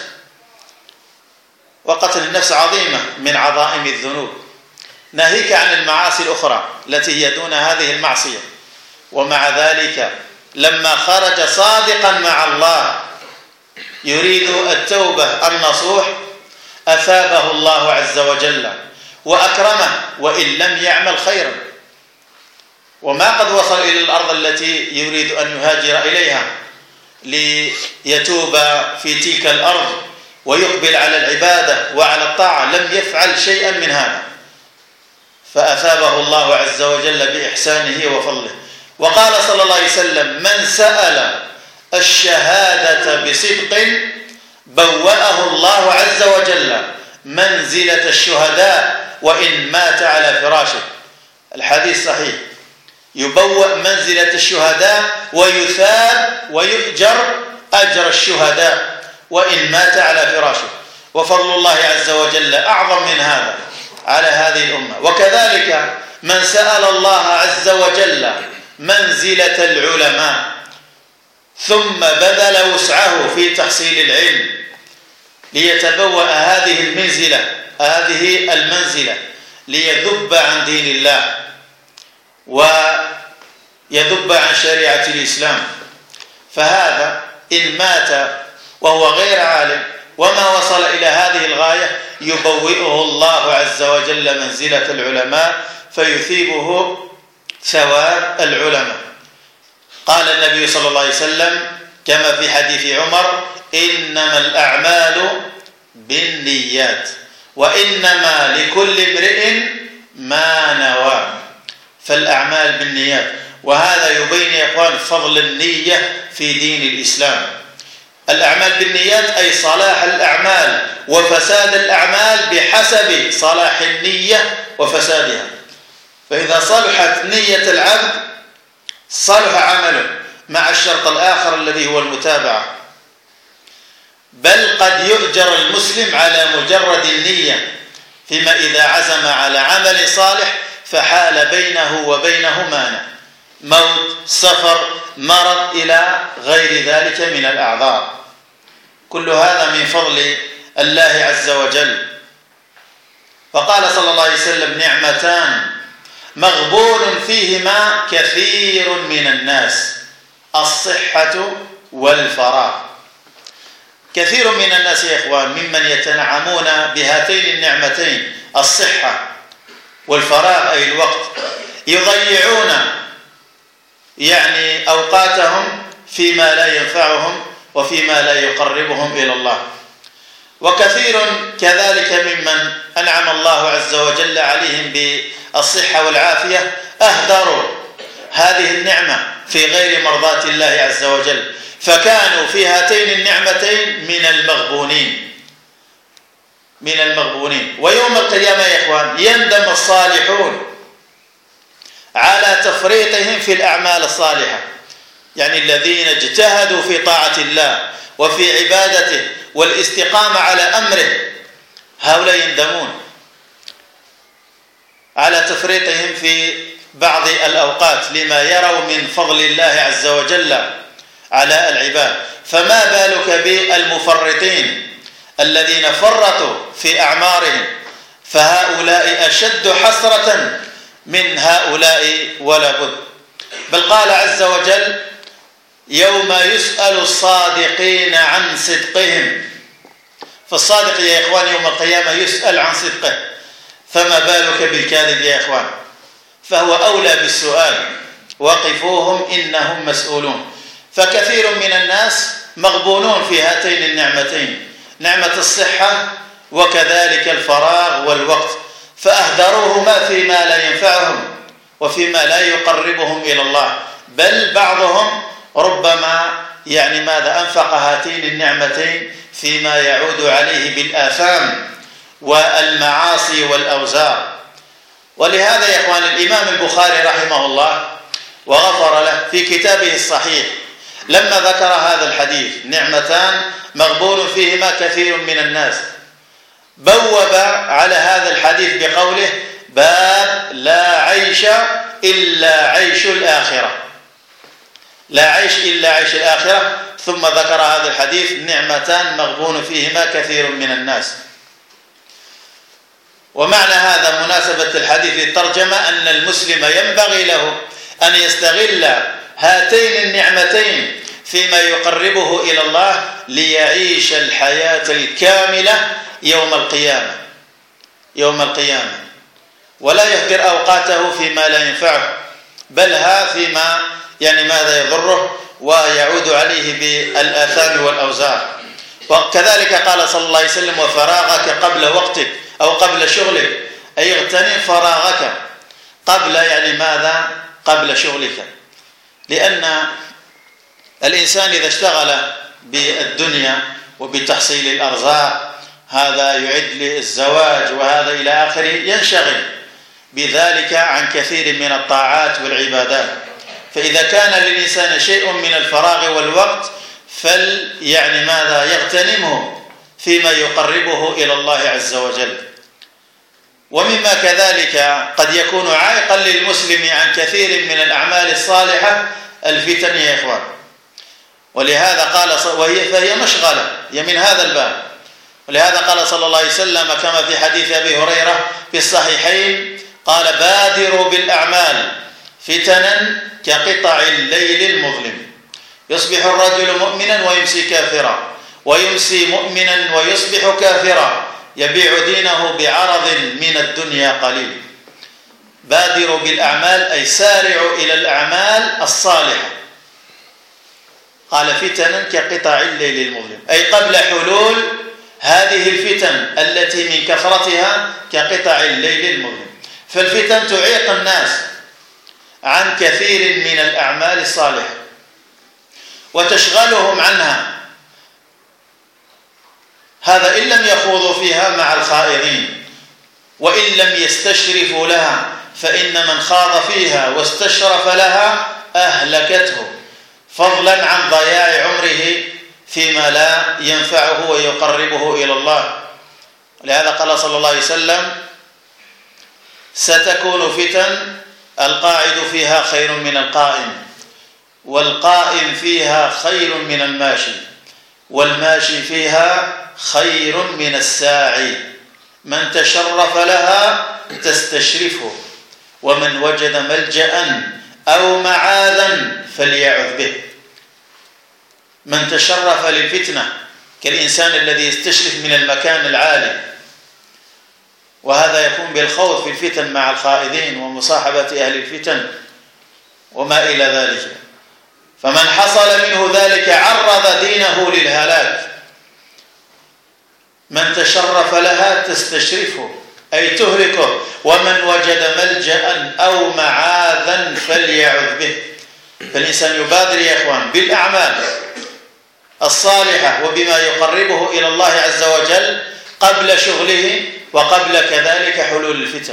وقتل النفس عظيمة من عظائم الذنوب، ناهيك عن المعاصي الأخرى التي هي دون هذه المعصية. ومع ذلك لما خرج صادقا مع الله يريد التوبة النصوح أثابه الله عز وجل وأكرمه وإن لم يعمل خيرا، وما قد وصل إلى الأرض التي يريد أن يهاجر إليها ليتوب في تلك الأرض ويقبل على العبادة وعلى الطاعة، لم يفعل شيئا من هذا، فأثابه الله عز وجل بإحسانه وفضله. وقال صلى الله عليه وسلم من سأل الشهادة بصدق بوأه الله عز وجل منزلة الشهداء وإن مات على فراشه. الحديث صحيح، يبوأ منزلة الشهداء ويثاب ويؤجر أجر الشهداء وإن مات على فراشه. وفضل الله عز وجل أعظم من هذا على هذه الأمة. وكذلك من سأل الله عز وجل منزلة العلماء ثم بذل وسعه في تحصيل العلم ليتبوأ هذه المنزلة ليذب عن دين الله ويذب عن شريعة الإسلام، فهذا إن مات وهو غير عالم وما وصل إلى هذه الغاية يبوئه الله عز وجل منزلة العلماء فيثيبه ثواب العلماء. قال النبي صلى الله عليه وسلم كما في حديث عمر إنما الأعمال بالنيات وإنما لكل امرئ ما نوى، فالأعمال بالنيات. وهذا يبين يا إخوان فضل النية في دين الإسلام. الأعمال بالنيات أي صلاح الأعمال وفساد الأعمال بحسب صلاح النية وفسادها. فإذا صلحت نية العبد صلح عمله مع الشرط الآخر الذي هو المتابعة. بل قد يؤجر المسلم على مجرد النية، فيما إذا عزم على عمل صالح فحال بينه وبينه مانع، موت، سفر، مرض إلى غير ذلك من الأعذار. كل هذا من فضل الله عز وجل. فقال صلى الله عليه وسلم نعمتان مغبون فيهما كثير من الناس الصحة والفراغ. كثير من الناس يا إخوان ممن يتنعمون بهاتين النعمتين الصحة والفراغ أي الوقت يضيعون يعني أوقاتهم فيما لا ينفعهم وفيما لا يقربهم إلى الله. وكثير كذلك ممن أنعم الله عز وجل عليهم بالصحة والعافية أهدروا هذه النعمة في غير مرضاة الله عز وجل، فكانوا في هاتين النعمتين من المغبونين. ويوم القيامة يا إخوان يندم الصالحون على تفريطهم في الأعمال الصالحة، يعني الذين اجتهدوا في طاعة الله وفي عبادته والاستقامة على أمره، هؤلاء يندمون. على تفريطهم في بعض الأوقات لما يروا من فضل الله عز وجل على العباد، فما بالك بالمفرطين الذين فرطوا في أعمارهم، فهؤلاء أشد حسرة من هؤلاء ولا بد. بل قال عز وجل: يوم يسأل الصادقين عن صدقهم. فالصادق يا إخوان يوم القيامة يسأل عن صدقه، فما بالك بالكاذب يا إخوان؟ فهو أولى بالسؤال، وقفوهم إنهم مسؤولون. فكثير من الناس مغبونون في هاتين النعمتين، نعمة الصحة وكذلك الفراغ والوقت، فأهدروهما فيما لا ينفعهم وفيما لا يقربهم إلى الله، بل بعضهم ربما أنفق هاتين النعمتين فيما يعود عليه بالآثام والمعاصي والأوزار. ولهذا يا إخوان الإمام البخاري رحمه الله وغفر له في كتابه الصحيح لما ذكر هذا الحديث: نعمتان مغبون فيهما كثير من الناس، بوب على هذا الحديث بقوله: باب لا عيش إلا عيش الآخرة، لا عيش إلا عيش الآخرة. ثم ذكر هذا الحديث: نعمتان مغبون فيهما كثير من الناس. ومعنى هذا مناسبة الحديث للترجمة أن المسلم ينبغي له أن يستغل هاتين النعمتين فيما يقربه إلى الله ليعيش الحياة الكاملة يوم القيامة، ولا يهدر أوقاته فيما لا ينفعه، بل فيما ماذا يضره ويعود عليه بالآثام والأوزار. وكذلك قال صلى الله عليه وسلم: وفراغك قبل وقتك أو قبل شغلك، أي اغتنم فراغك قبل قبل شغلك. لأن الإنسان إذا اشتغل بالدنيا وبتحصيل الأرزاق، هذا يعد للزواج وهذا إلى آخره، ينشغل بذلك عن كثير من الطاعات والعبادات. فإذا كان للإنسان شيء من الفراغ والوقت ماذا يغتنمه فيما يقربه إلى الله عز وجل. ومما كذلك قد يكون عائقا للمسلم عن كثير من الأعمال الصالحة الفتن يا إخوان. ولهذا قال فهي مشغلة، هي من هذا الباب. ولهذا قال صلى الله عليه وسلم كما في حديث أبي هريرة في الصحيحين قال: بادروا بالأعمال فتنا كقطع الليل المظلم، يصبح الرجل مؤمنا ويمسي كافرا، ويمسي مؤمنا ويصبح كافرا، يبيع دينه بعرض من الدنيا قليل. بادروا بالأعمال أي سارعوا إلى الأعمال الصالحة. قال: فتنا كقطع الليل المظلم، أي قبل حلول هذه الفتن التي من كثرتها كقطع الليل المظلم. فالفتن تعيق الناس عن كثير من الأعمال الصالحة وتشغلهم عنها، هذا إن لم يخوضوا فيها مع الخائضين وإن لم يستشرفوا لها، فإن من خاض فيها واستشرف لها أهلكته، فضلا عن ضياع عمره فيما لا ينفعه ويقربه إلى الله. لهذا قال صلى الله عليه وسلم: ستكون فتن القاعد فيها خير من القائم، والقائم فيها خير من الماشي، والماشي فيها خير من الساعي، من تشرف لها تستشرفه، ومن وجد ملجأ أو معاذا فليعذ به. من تشرف للفتنة كالإنسان الذي يستشرف من المكان العالي، وهذا يكون بالخوض في الفتن مع الخائضين ومصاحبة أهل الفتن وما إلى ذلك. فمن حصل منه ذلك عرض دينه للهلاك. من تشرف لها تستشرفه أي تهلكه، ومن وجد ملجأ أو معاذا فليعذ به. فالإنسان يبادر يا إخوان بالأعمال الصالحة وبما يقربه إلى الله عز وجل قبل شغله وقبل كذلك حلول الفتن.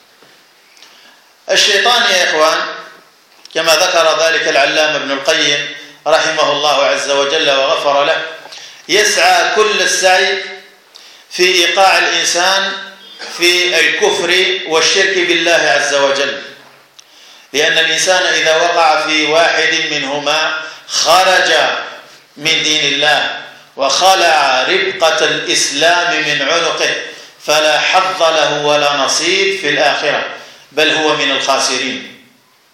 الشيطان يا إخوان كما ذكر ذلك العلامة ابن القيم رحمه الله عز وجل وغفر له، يسعى كل السعي في إيقاع الإنسان في الكفر والشرك بالله عز وجل، لأن الإنسان إذا وقع في واحد منهما خرج من دين الله وخلع ربقة الإسلام من عنقه، فلا حظ له ولا نصيب في الآخرة، بل هو من الخاسرين.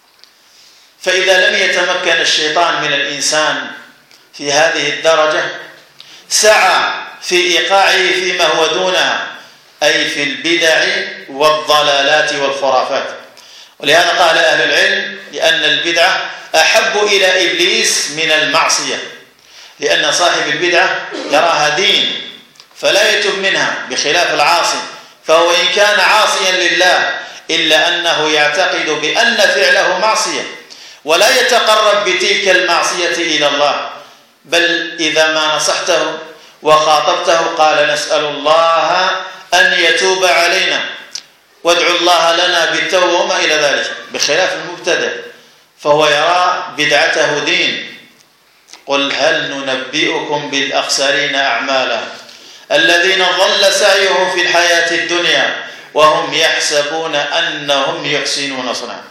فإذا لم يتمكن الشيطان من الإنسان في هذه الدرجة سعى في إيقاعه فيما هو دونها، أي في البدع والضلالات والخرافات. ولهذا قال أهل العلم لأن البدعة أحب إلى إبليس من المعصية، لأن صاحب البدعة يراها دين فلا يتوب منها، بخلاف العاصي فهو إن كان عاصيا لله إلا أنه يعتقد بأن فعله معصية ولا يتقرب بتلك المعصية إلى الله، بل إذا ما نصحته وخاطبته قال نسأل الله أن يتوب علينا وادعوا الله لنا بالتوبة وما إلى ذلك، بخلاف المبتدع فهو يرى بدعته دين. قل هل ننبئكم بالأخسرين أعمالا الذين ضل سعيهم في الحياة الدنيا وهم يحسبون أنهم يحسنون صنعا.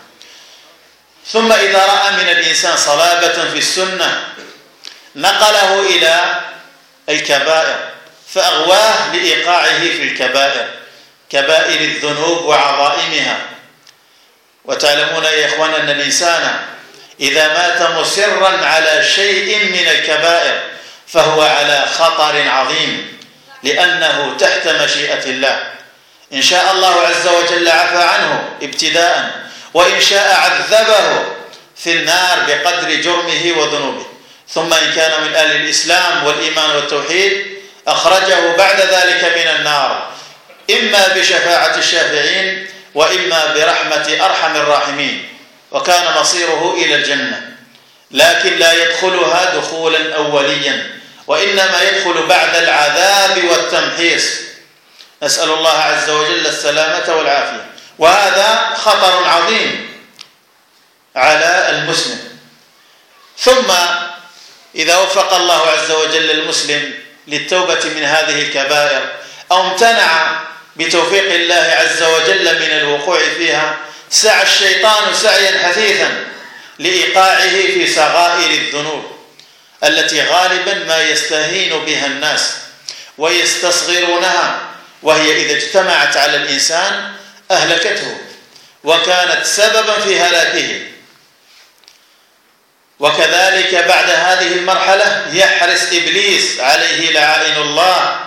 ثم إذا رأى من الإنسان صلابة في السنة نقله إلى الكبائر فأغواه لإيقاعه في الكبائر، كبائر الذنوب وعظائمها. وتعلمون يا إخوان أن الإنسان إذا مات مصرا على شيء من الكبائر فهو على خطر عظيم، لأنه تحت مشيئة الله. إن شاء الله عز وجل عفى عنه ابتداء، وإن شاء عذبه في النار بقدر جرمه وذنوبه، ثم إن كان من أهل الإسلام والإيمان والتوحيد أخرجه بعد ذلك من النار، إما بشفاعة الشافعين وإما برحمة أرحم الراحمين، وكان مصيره إلى الجنة، لكن لا يدخلها دخولا أوليا، وإنما يدخل بعد العذاب والتمحيص. نسأل الله عز وجل السلامة والعافية، وهذا خطر عظيم على المسلم. ثم إذا وفق الله عز وجل المسلم للتوبة من هذه الكبائر أو امتنع بتوفيق الله عز وجل من الوقوع فيها، سعى الشيطان سعيا حثيثا لإيقاعه في صغائر الذنوب التي غالبا ما يستهين بها الناس ويستصغرونها، وهي إذا اجتمعت على الإنسان أهلكته وكانت سببا في هلاكه. وكذلك بعد هذه المرحلة يحرص إبليس عليه لعائن الله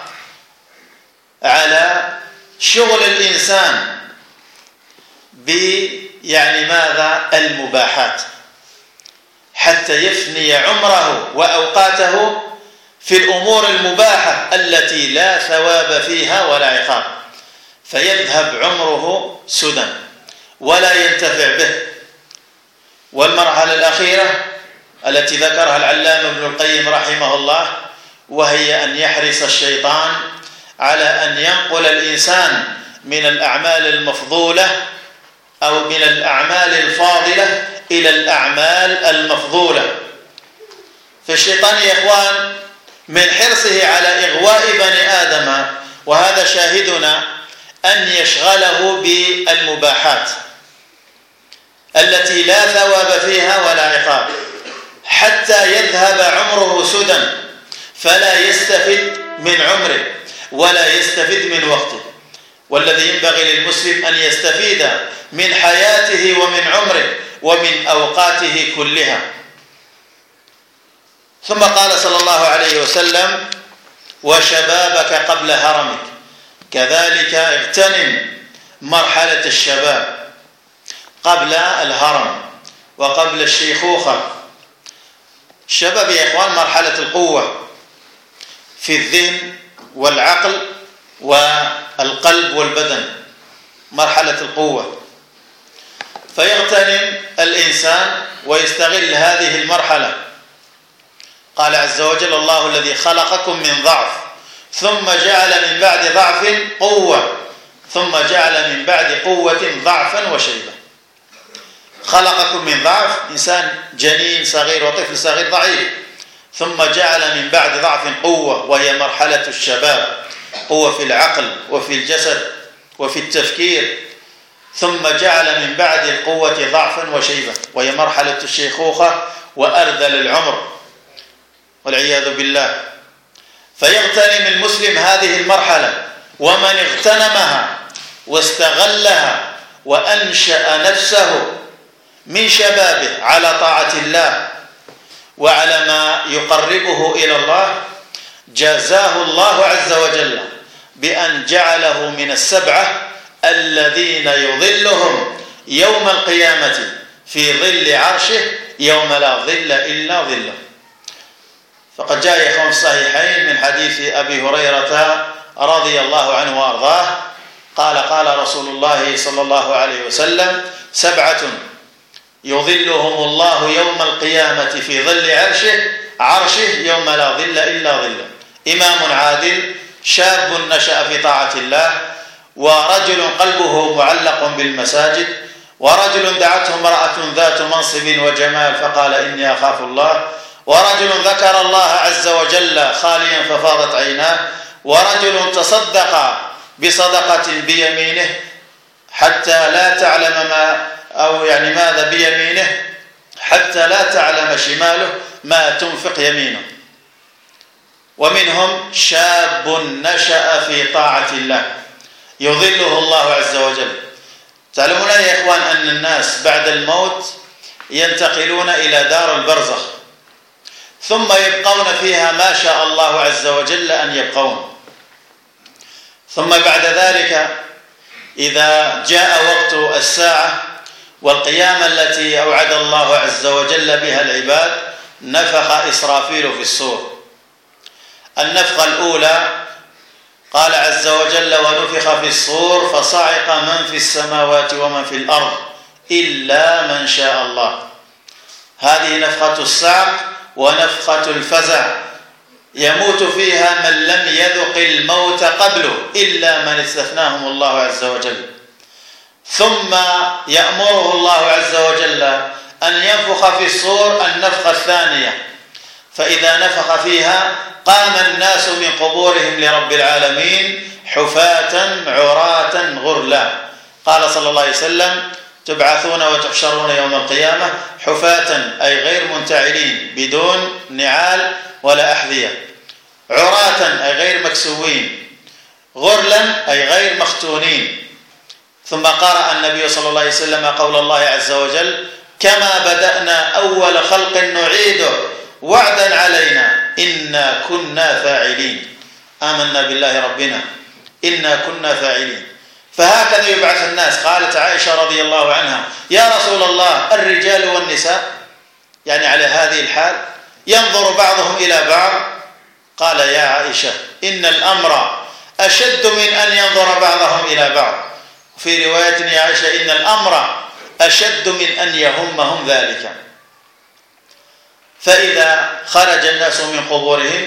على شغل الإنسان ماذا؟ المباحات، حتى يفني عمره وأوقاته في الأمور المباحة التي لا ثواب فيها ولا عقاب، فيذهب عمره سدى ولا ينتفع به. والمرحلة الأخيرة التي ذكرها العلامة ابن القيم رحمه الله، وهي أن يحرص الشيطان على أن ينقل الإنسان من الأعمال المفضولة أو من الأعمال الفاضلة إلى الأعمال المفضولة. فالشيطان يا إخوان من حرصه على إغواء بني آدم، وهذا شاهدنا، أن يشغله بالمباحات التي لا ثواب فيها ولا عقاب، حتى يذهب عمره سدى فلا يستفد من عمره ولا يستفد من وقته. والذي ينبغي للمسلم أن يستفيد من حياته ومن عمره ومن أوقاته كلها. ثم قال صلى الله عليه وسلم: وشبابك قبل هرمك. كذلك اغتنم مرحلة الشباب قبل الهرم وقبل الشيخوخة. الشباب يا إخوان مرحلة القوة في الذهن والعقل والقلب والبدن، مرحلة القوة، فيغتنم الإنسان ويستغل هذه المرحلة. قال عز وجل: الله الذي خلقكم من ضعف ثم جعل من بعد ضعف قوة ثم جعل من بعد قوة ضعفا وشيبة. خلقكم من ضعف، إنسان جنين صغير وطفل صغير ضعيف، ثم جعل من بعد ضعف قوة، وهي مرحلة الشباب، قوة في العقل وفي الجسد وفي التفكير، ثم جعل من بعد القوة ضعفا وشيبة، وهي مرحلة الشيخوخة وأرذل العمر والعياذ بالله. فيغتنم المسلم هذه المرحلة، ومن اغتنمها واستغلها وأنشأ نفسه من شبابه على طاعة الله وعلى ما يقربه إلى الله، جازاه الله عز وجل بأن جعله من السبعة الذين يظلهم يوم القيامة في ظل عرشه يوم لا ظل إلا ظله. فقد جاء يا إخوان الصحيحين من حديث أبي هريرة رضي الله عنه وأرضاه قال قال رسول الله صلى الله عليه وسلم: 7 يظلهم الله يوم القيامة في ظل عرشه يوم لا ظل إلا ظله. إمام عادل، شاب نشأ في طاعة الله، ورجل قلبه معلق بالمساجد، ورجل دعته امرأة ذات منصب وجمال فقال: إني أخاف الله، ورجل ذكر الله عز وجل خاليا ففاضت عيناه، ورجل تصدق بصدقة بيمينه حتى لا تعلم ماذا بيمينه، حتى لا تعلم شماله ما تنفق يمينه. ومنهم شاب نشأ في طاعة الله يظله الله عز وجل. تعلمون يا إخوان أن الناس بعد الموت ينتقلون إلى دار البرزخ، ثم يبقون فيها ما شاء الله عز وجل أن يبقون، ثم بعد ذلك إذا جاء وقت الساعة والقيامة التي أوعد الله عز وجل بها العباد، نفخ إسرافيل في الصور. النفخة الأولى قال عز وجل: ونفخ في الصور فصعق من في السماوات ومن في الأرض إلا من شاء الله. هذه نفخة الصعق ونفخة الفزع، يموت فيها من لم يذق الموت قبله إلا من استثناهم الله عز وجل. ثم يأمره الله عز وجل أن ينفخ في الصور النفخة الثانية، فإذا نفخ فيها قام الناس من قبورهم لرب العالمين حفاة عراة غرلا. قال صلى الله عليه وسلم: تبعثون وتحشرون يوم القيامة حفاة، أي غير منتعلين بدون نعال ولا أحذية، عراة أي غير مكسوين، غرلا أي غير مختونين. ثم قرأ النبي صلى الله عليه وسلم قول الله عز وجل: كما بدأنا أول خلق نعيده وعدا علينا إنا كنا فاعلين. آمنا بالله ربنا إنا كنا فاعلين. فهكذا يبعث الناس. قالت عائشة رضي الله عنها: يا رسول الله، الرجال والنساء يعني على هذه الحال ينظر بعضهم إلى بعض؟ قال: يا عائشة، إن الأمر أشد من أن ينظر بعضهم إلى بعض. في رواية يا عائشة: إن الأمر أشد من أن يهمهم ذلك. فإذا خرج الناس من قبورهم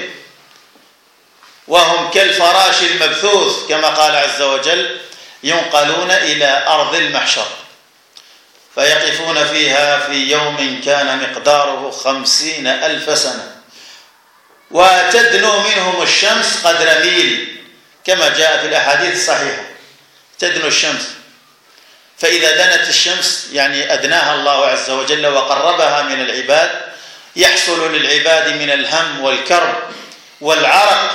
وهم كالفراش المبثوث كما قال عز وجل، ينقلون إلى أرض المحشر فيقفون فيها في يوم كان مقداره 50,000 سنة، وتدنو منهم الشمس قدر ميل كما جاء في الأحاديث الصحيحة، تدنو الشمس. فإذا دنت الشمس يعني أدناها الله عز وجل وقربها من العباد، يحصل للعباد من الهم والكرب والعرق،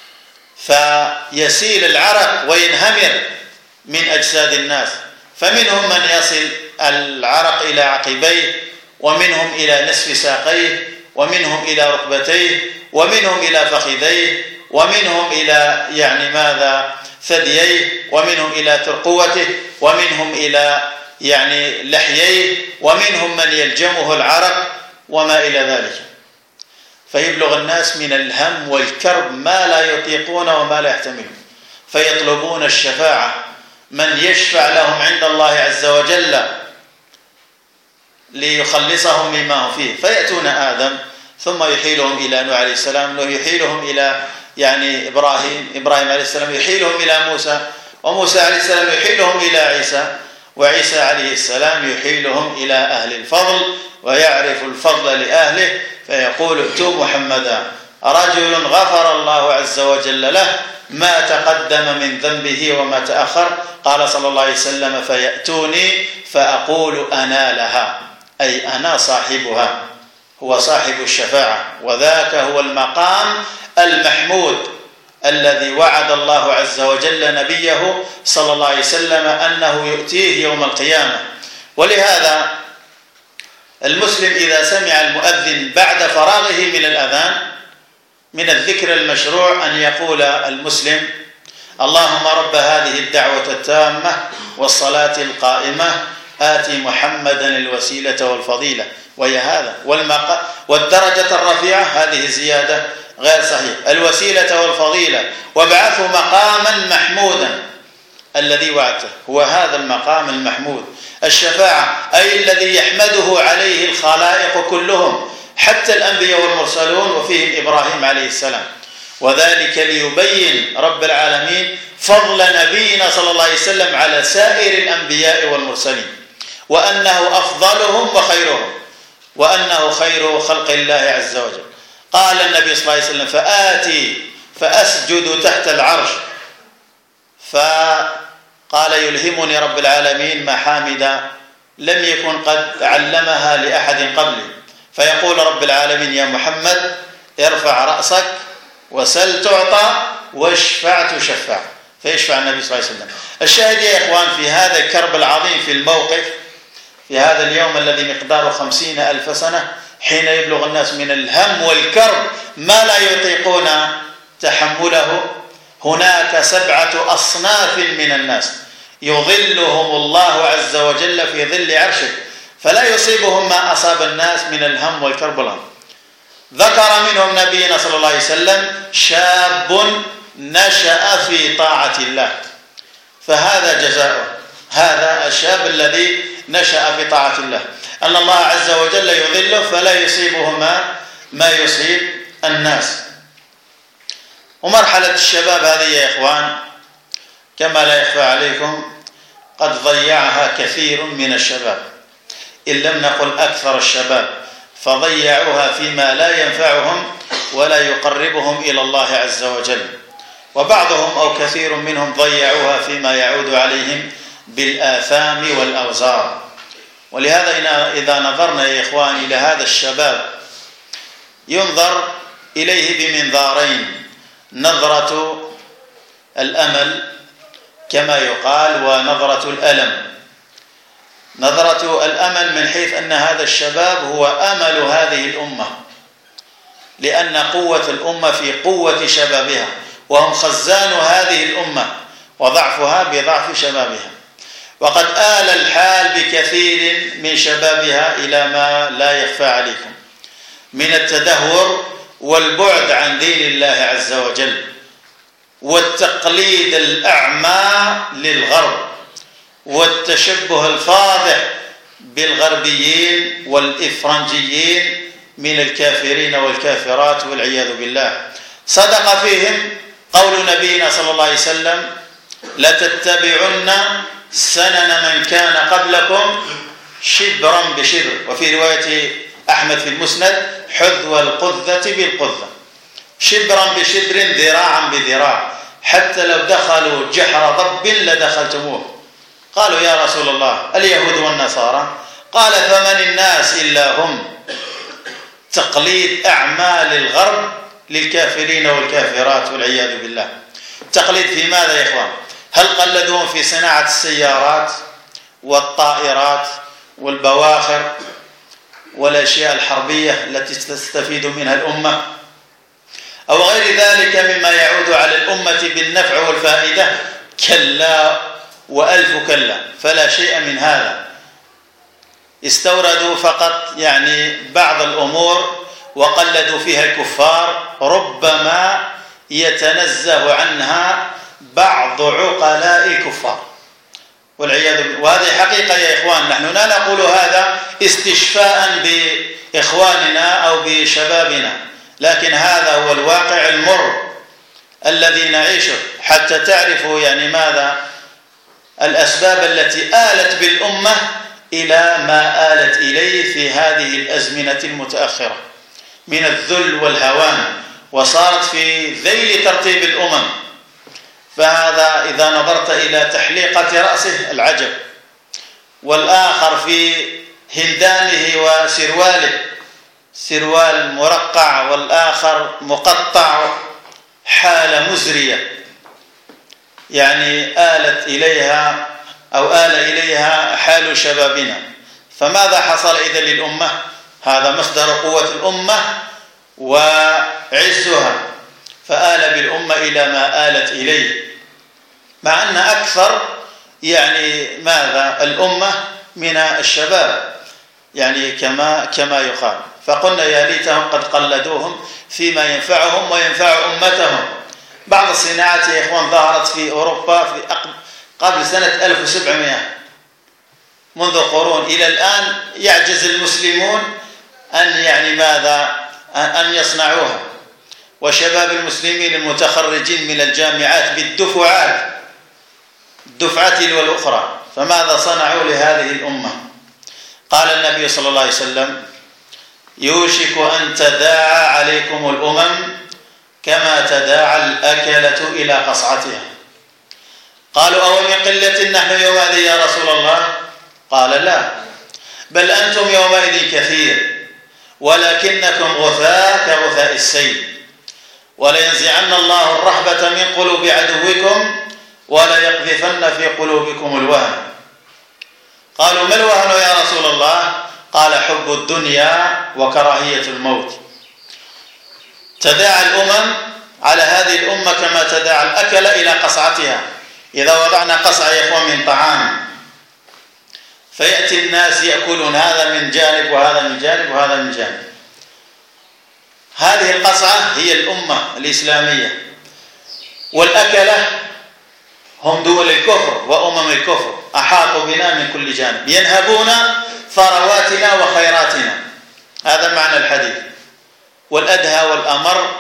فيسيل العرق وينهمر من أجساد الناس، فمنهم من يصل العرق إلى عقبيه، ومنهم إلى نصف ساقيه، ومنهم إلى ركبتيه، ومنهم إلى فخذيه، ومنهم إلى ثدييه، ومنهم إلى ترقوته، ومنهم إلى لحييه، ومنهم من يلجمه العرق وما إلى ذلك. فيبلغ الناس من الهم والكرب ما لا يطيقون وما لا يحتملون، فيطلبون الشفاعة، من يشفع لهم عند الله عز وجل ليخلصهم مما هم فيه. فيأتون آدم ثم يحيلهم إلى نوح عليه السلام، يحيلهم إلى إبراهيم عليه السلام، يحيلهم إلى موسى، وموسى عليه السلام يحيلهم إلى عيسى، وعيسى عليه السلام يحيلهم إلى أهل الفضل، ويعرف الفضل لأهله فيقول: ائتوا محمدا، رجل غفر الله عز وجل له ما تقدم من ذنبه وما تأخر. قال صلى الله عليه وسلم: فيأتوني فأقول أنا لها، أي أنا صاحبها، هو صاحب الشفاعة، وذاك هو المقام المحمود الذي وعد الله عز وجل نبيه صلى الله عليه وسلم أنه يؤتيه يوم القيامة. ولهذا المسلم إذا سمع المؤذن بعد فراغه من الأذان من الذكر المشروع أن يقول المسلم: اللهم رب هذه الدعوة التامة والصلاة القائمة آتي محمدا الوسيلة والفضيلة، وهي هذا والدرجة الرفيعة، هذه زيادة غير صحيح، الوسيلة والفضيلة، وابعثه مقاما محمودا الذي وعدته، هو هذا المقام المحمود. الشفاعة أي الذي يحمده عليه الخلائق كلهم حتى الأنبياء والمرسلون وفيهم إبراهيم عليه السلام، وذلك ليبين رب العالمين فضل نبينا صلى الله عليه وسلم على سائر الأنبياء والمرسلين، وأنه أفضلهم وخيرهم، وأنه خير خلق الله عز وجل. قال النبي صلى الله عليه وسلم: فآتي فأسجد تحت العرش، فقال: يلهمني رب العالمين محامد لم يكن قد علمها لأحد قبلي، فيقول رب العالمين: يا محمد ارفع رأسك وسل تعطى واشفع تشفع، فيشفع النبي صلى الله عليه وسلم. الشاهد يا إخوان في هذا الكرب العظيم في الموقف، في هذا اليوم الذي مقداره 50,000 سنة، حين يبلغ الناس من الهم والكرب ما لا يطيقون تحمله، هناك 7 أصناف من الناس يظلهم الله عز وجل في ظل عرشه، فلا يصيبهم ما أصاب الناس من الهم والكرب والهم. ذكر منهم نبينا صلى الله عليه وسلم: شاب نشأ في طاعة الله، فهذا جزاؤه، هذا الشاب الذي نشأ في طاعة الله، أن الله عز وجل يظله فلا يصيبه ما يصيب الناس. ومرحلة الشباب هذه يا إخوان كما لا يخفى عليكم قد ضيعها كثير من الشباب، إن لم نقل أكثر الشباب، فضيعوها فيما لا ينفعهم ولا يقربهم إلى الله عز وجل، وبعضهم أو كثير منهم ضيعوها فيما يعود عليهم بالآثام والأوزار. ولهذا إذا نظرنا يا إخوان إلى هذا الشباب ينظر إليه بمنظارين: نظرة الأمل كما يقال، ونظرة الألم. نظرة الأمل من حيث أن هذا الشباب هو أمل هذه الأمة، لأن قوة الأمة في قوة شبابها، وهم خزان هذه الأمة، وضعفها بضعف شبابها. وقد آل الحال بكثير من شبابها إلى ما لا يخفى عليكم من التدهور والبعد عن دين الله عز وجل، والتقليد الأعمى للغرب، والتشبه الفاضح بالغربيين والإفرنجيين من الكافرين والكافرات والعياذ بالله. صدق فيهم قول نبينا صلى الله عليه وسلم: لتتبعن سنن من كان قبلكم شبرا بشبر، وفي رواية أحمد في المسند: حذو القذة بالقذة، شبرا بشبر ذراعا بذراع، حتى لو دخلوا جحر ضب لدخلتموه. قالوا: يا رسول الله اليهود والنصارى؟ قال: فمن الناس إلا هم. تقليد أعمال الغرب للكافرين والكافرات والعياذ بالله. تقليد في ماذا يا إخوان؟ هل قلدوهم في صناعة السيارات والطائرات والبواخر والأشياء الحربية التي تستفيد منها الأمة، أو غير ذلك مما يعود على الأمة بالنفع والفائدة؟ كلا وألف كلا، فلا شيء من هذا. استوردوا فقط بعض الأمور وقلدوا فيها الكفار، ربما يتنزه عنها بعض عقلاء الكفار والعياذ بالله. وهذه حقيقة يا إخوان، نحن لا نقول هذا استشفاء بإخواننا أو بشبابنا، لكن هذا هو الواقع المر الذي نعيشه، حتى تعرفوا ماذا الأسباب التي آلت بالأمة إلى ما آلت إليه في هذه الأزمنة المتأخرة من الذل والهوان، وصارت في ذيل ترتيب الأمم فهذا إذا نظرت إلى تحليقة رأسه العجب، والآخر في هندامه وسرواله، سروال مرقع والآخر مقطع، حالة مزرية يعني آلت إليها أو آل إليها حال شبابنا. فماذا حصل إذن للأمة؟ هذا مصدر قوة الأمة وعزها، فآل بالأمة إلى ما آلت إليه، مع أن أكثر يعني ماذا الأمة من الشباب، يعني كما يقال. فقلنا يا ليتهم قد قلدوهم فيما ينفعهم وينفع أمتهم. بعض الصناعات يا إخوان ظهرت في أوروبا في قبل سنة 1700، منذ قرون إلى الآن يعجز المسلمون أن يعني ماذا أن يصنعوها، وشباب المسلمين المتخرجين من الجامعات بالدفعات، الدفعة والأخرى، فماذا صنعوا لهذه الأمة؟ قال النبي صلى الله عليه وسلم: يوشك أن تداعى عليكم الأمم كما تداعى الأكلة إلى قصعتها. قالوا: أو من قلة نحن يومئذ يا رسول الله؟ قال: لا، بل أنتم يومئذ كثير ولكنكم غثاء كغثاء السيل، ولينزعن الله الرهبة من قلوب عدوكم وليقذفن في قلوبكم الوهن. قالوا: ما الوهن يا رسول الله؟ قال: حب الدنيا وكراهية الموت. تداعى الأمم على هذه الأمة كما تداعى الأكل إلى قصعتها. إذا وضعنا قصعة يا إخوان من طعام، فيأتي الناس يأكلون هذا من جانب وهذا من جانب وهذا من جانب. هذه القصعة هي الأمة الإسلامية، والأكلة هم دول الكفر وأمم الكفر، أحاطوا بنا من كل جانب، ينهبون ثرواتنا وخيراتنا. هذا معنى الحديث. والأدهى والأمر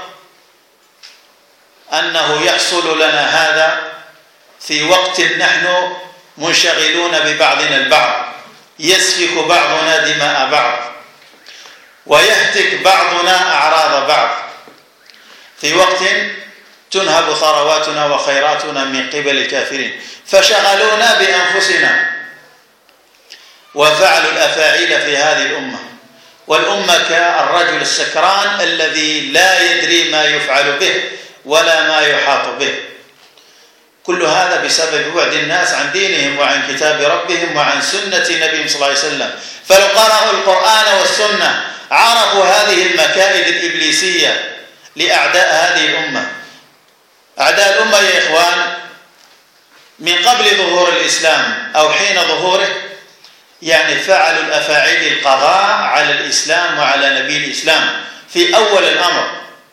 أنه يحصل لنا هذا في وقت نحن منشغلون ببعضنا البعض، يسفك بعضنا دماء بعض ويهتك بعضنا أعراض بعض، في وقت تنهب ثرواتنا وخيراتنا من قبل الكافرين، فشغلونا بأنفسنا وفعلوا الأفاعيل في هذه الأمة. والأمة كالرجل السكران الذي لا يدري ما يفعل به ولا ما يحاط به. كل هذا بسبب بعد الناس عن دينهم وعن كتاب ربهم وعن سنة نبيهم صلى الله عليه وسلم. فلو قرأوا القرآن والسنة عرفوا هذه المكائد الإبليسية لأعداء هذه الأمة. أعداء الأمة يا إخوان من قبل ظهور الإسلام أو حين ظهوره يعني فعلوا الأفاعيل القضاء على الإسلام وعلى نبي الإسلام في أول الأمر.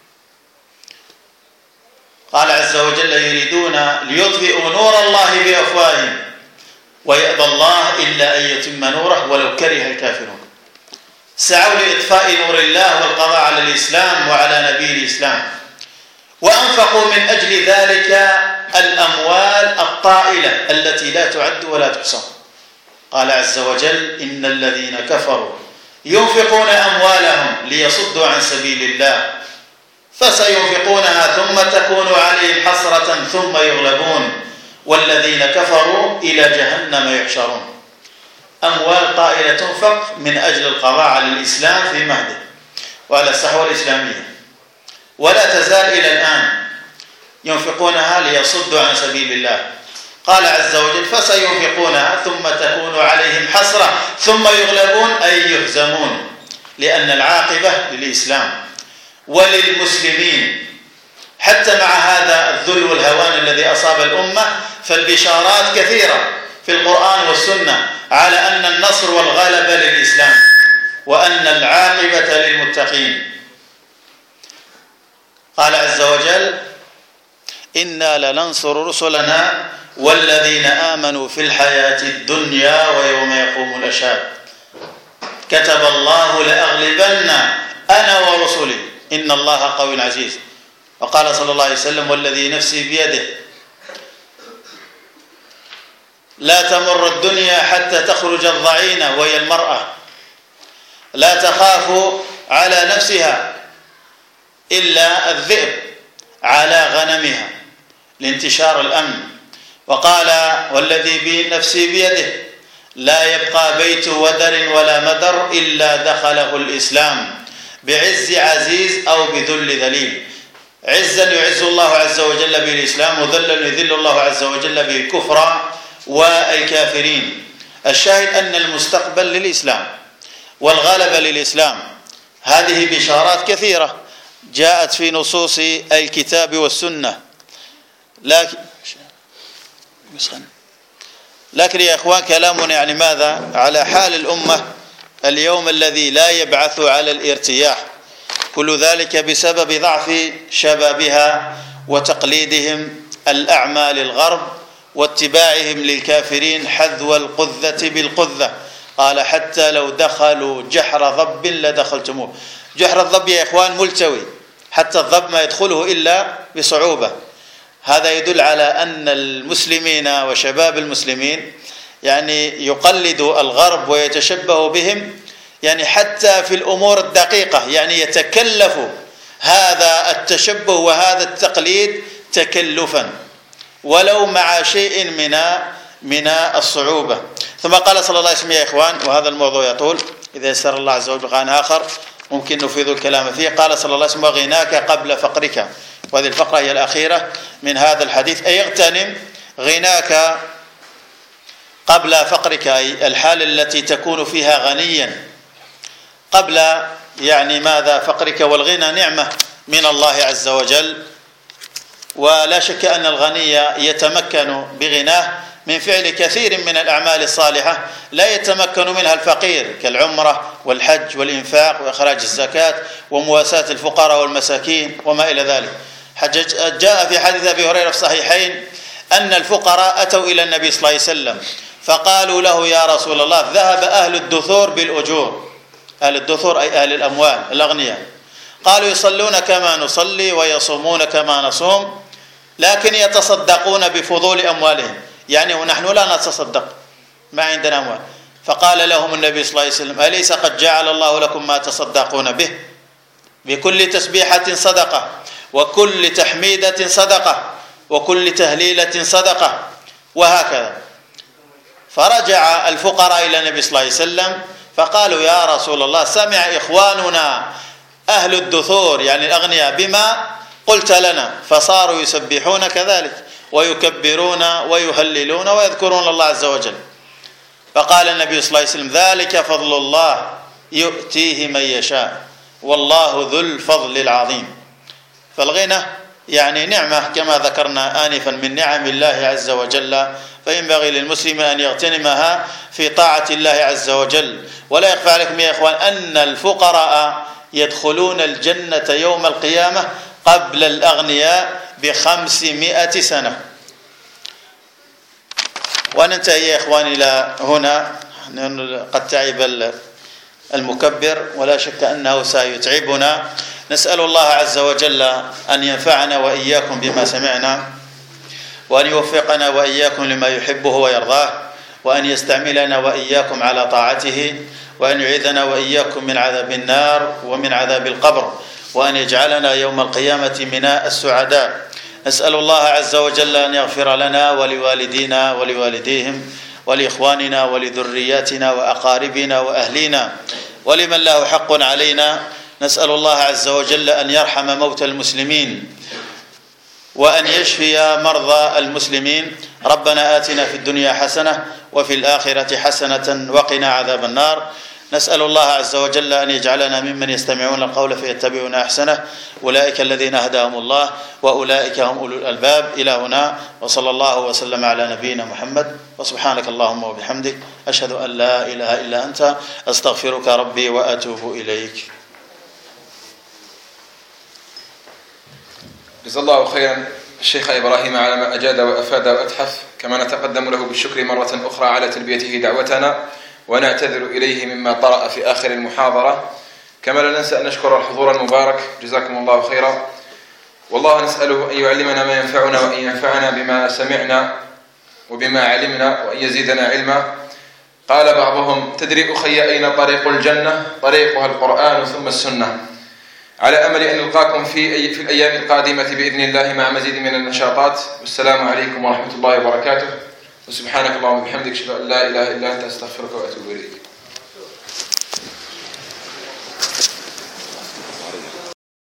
قال عز وجل: يريدون ليطفئوا نور الله بأفواههم ويأبى الله إلا أن يتم نوره ولو كره الكافرون. سعوا لإطفاء نور الله والقضاء على الإسلام وعلى نبي الإسلام، وأنفقوا من أجل ذلك الأموال الطائلة التي لا تعد ولا تحصى. قال عز وجل: إن الذين كفروا ينفقون أموالهم ليصدوا عن سبيل الله فسينفقونها ثم تكون عليهم حسرة ثم يغلبون والذين كفروا إلى جهنم يحشرون. أموال طائلة تنفق من أجل القضاء على الإسلام في مهده وعلى الصحوة الإسلامية، ولا تزال إلى الآن ينفقونها ليصدوا عن سبيل الله. قال عز وجل: فسينفقونها ثم تكون عليهم حسرة ثم يغلبون أي يهزمون، لأن العاقبة للإسلام وللمسلمين. حتى مع هذا الذل والهوان الذي أصاب الأمة فالبشارات كثيرة في القرآن والسنة على أن النصر والغلبة للإسلام وأن العاقبة للمتقين. قال عز وجل: إنا لننصر رسلنا والذين آمنوا في الحياة الدنيا ويوم يقوم الأشهاد كتب الله لأغلبن أنا ورسلي إن الله قوي عزيز. وقال صلى الله عليه وسلم: والذي نفسي بيده لا تمر الدنيا حتى تخرج الضعينة وهي المرأة لا تخاف على نفسها إلا الذئب على غنمها لانتشار الأمن. وقال: والذي نفسي بيده لا يبقى بيت ودر ولا مدر إلا دخله الإسلام بعز عزيز أو بذل ذليل. عزا يعز الله عز وجل به الإسلام، وذلا يذل الله عز وجل به الكفر والكافرين. الشاهد أن المستقبل للإسلام والغلبة للإسلام. هذه بشارات كثيرة جاءت في نصوص الكتاب والسنة، لكن يا إخوان كلامنا يعني ماذا؟ على حال الأمة اليوم الذي لا يبعث على الارتياح، كل ذلك بسبب ضعف شبابها وتقليدهم الأعمى للغرب واتباعهم للكافرين حذو القذة بالقذة. قال: حتى لو دخلوا جحر ضب لدخلتموه. جحر الضب يا إخوان ملتوي، حتى الضب ما يدخله إلا بصعوبة. هذا يدل على أن المسلمين وشباب المسلمين يعني يقلدوا الغرب ويتشبهوا بهم، يعني حتى في الأمور الدقيقة، يعني يتكلفوا هذا التشبه وهذا التقليد تكلفا ولو مع شيء من الصعوبة. ثم قال صلى الله عليه وسلم يا إخوان، وهذا الموضوع يطول، إذا يسر الله عز وجل لقاء آخر ممكن نفيض الكلام فيه. قال صلى الله عليه وسلم: وغناك قبل فقرك. وهذه الفقرة هي الأخيرة من هذا الحديث، أي اغتنم غناك قبل فقرك، أي الحالة التي تكون فيها غنيا قبل يعني ماذا؟ فقرك. والغنى نعمة من الله عز وجل، ولا شك أن الغني يتمكن بغناه من فعل كثير من الأعمال الصالحة لا يتمكن منها الفقير، كالعمرة والحج والإنفاق وإخراج الزكاة ومواساة الفقراء والمساكين وما إلى ذلك. جاء في حديث أبي هريرة في الصحيحين أن الفقراء أتوا إلى النبي صلى الله عليه وسلم فقالوا له: يا رسول الله، ذهب أهل الدثور بالأجور. أهل الدثور أي أهل الأموال الأغنياء. قالوا: يصلون كما نصلي ويصومون كما نصوم، لكن يتصدقون بفضول أموالهم، يعني ونحن لا نتصدق، ما عندنا أموال. فقال لهم النبي صلى الله عليه وسلم: أليس قد جعل الله لكم ما تصدقون به؟ بكل تسبيحة صدقة، وكل تحميدة صدقة، وكل تهليلة صدقة، وهكذا. فرجع الفقراء إلى النبي صلى الله عليه وسلم فقالوا: يا رسول الله، سمع إخواننا أهل الدثور يعني الأغنياء بما قلت لنا، فصاروا يسبحون كذلك ويكبرون ويهللون ويذكرون الله عز وجل. فقال النبي صلى الله عليه وسلم: ذلك فضل الله يؤتيه من يشاء والله ذو الفضل العظيم. فالغنى يعني نعمة كما ذكرنا آنفا من نعم الله عز وجل، فينبغي للمسلم أن يغتنمها في طاعة الله عز وجل. ولا يخفى عليكم يا إخوان أن الفقراء يدخلون الجنة يوم القيامة قبل الأغنياء ب500 سنة. وننتهي يا إخواني إلى هنا، قد تعب المكبر ولا شك أنه سيتعبنا. نسأل الله عز وجل أن ينفعنا وإياكم بما سمعنا، وأن يوفقنا وإياكم لما يحبه ويرضاه، وأن يستعملنا وإياكم على طاعته، وأن يعيذنا وإياكم من عذاب النار ومن عذاب القبر، وأن يجعلنا يوم القيامة من السعداء. نسأل الله عز وجل أن يغفر لنا ولوالدينا ولوالديهم ولإخواننا ولذرياتنا وأقاربنا وأهلينا ولمن له حق علينا. نسأل الله عز وجل أن يرحم موتى المسلمين وأن يشفي مرضى المسلمين. ربنا آتنا في الدنيا حسنة وفي الآخرة حسنة وقنا عذاب النار. نسأل الله عز وجل أن يجعلنا ممن يستمعون القول فيتبعون أحسنه، أولئك الذين هداهم الله وأولئك هم أولو الألباب. إلى هنا، وصلى الله وسلم على نبينا محمد، وسبحانك اللهم وبحمدك، أشهد أن لا إله إلا أنت، أستغفرك ربي وأتوب إليك. جزا الله خيرا الشيخ إبراهيم على ما أجاد وأفاد وأتحف، كما نتقدم له بالشكر مرة أخرى على تلبيته دعوتنا، ونعتذر إليه مما طرأ في آخر المحاضرة. كما لا ننسى أن نشكر الحضور المبارك، جزاكم الله خيرا. والله نسأله أن يعلمنا ما ينفعنا، وأن ينفعنا بما سمعنا وبما علمنا، وأن يزيدنا علما. قال بعضهم: تدري أخي أين طريق الجنة؟ طريقها القرآن ثم السنة. على أمل أن نلقاكم في الأيام القادمة بإذن الله مع مزيد من النشاطات. والسلام عليكم ورحمة الله وبركاته، وسبحانك اللهم وبحمدك أشهد أن لا إله إلا أنت أستغفرك وأتوب إليك.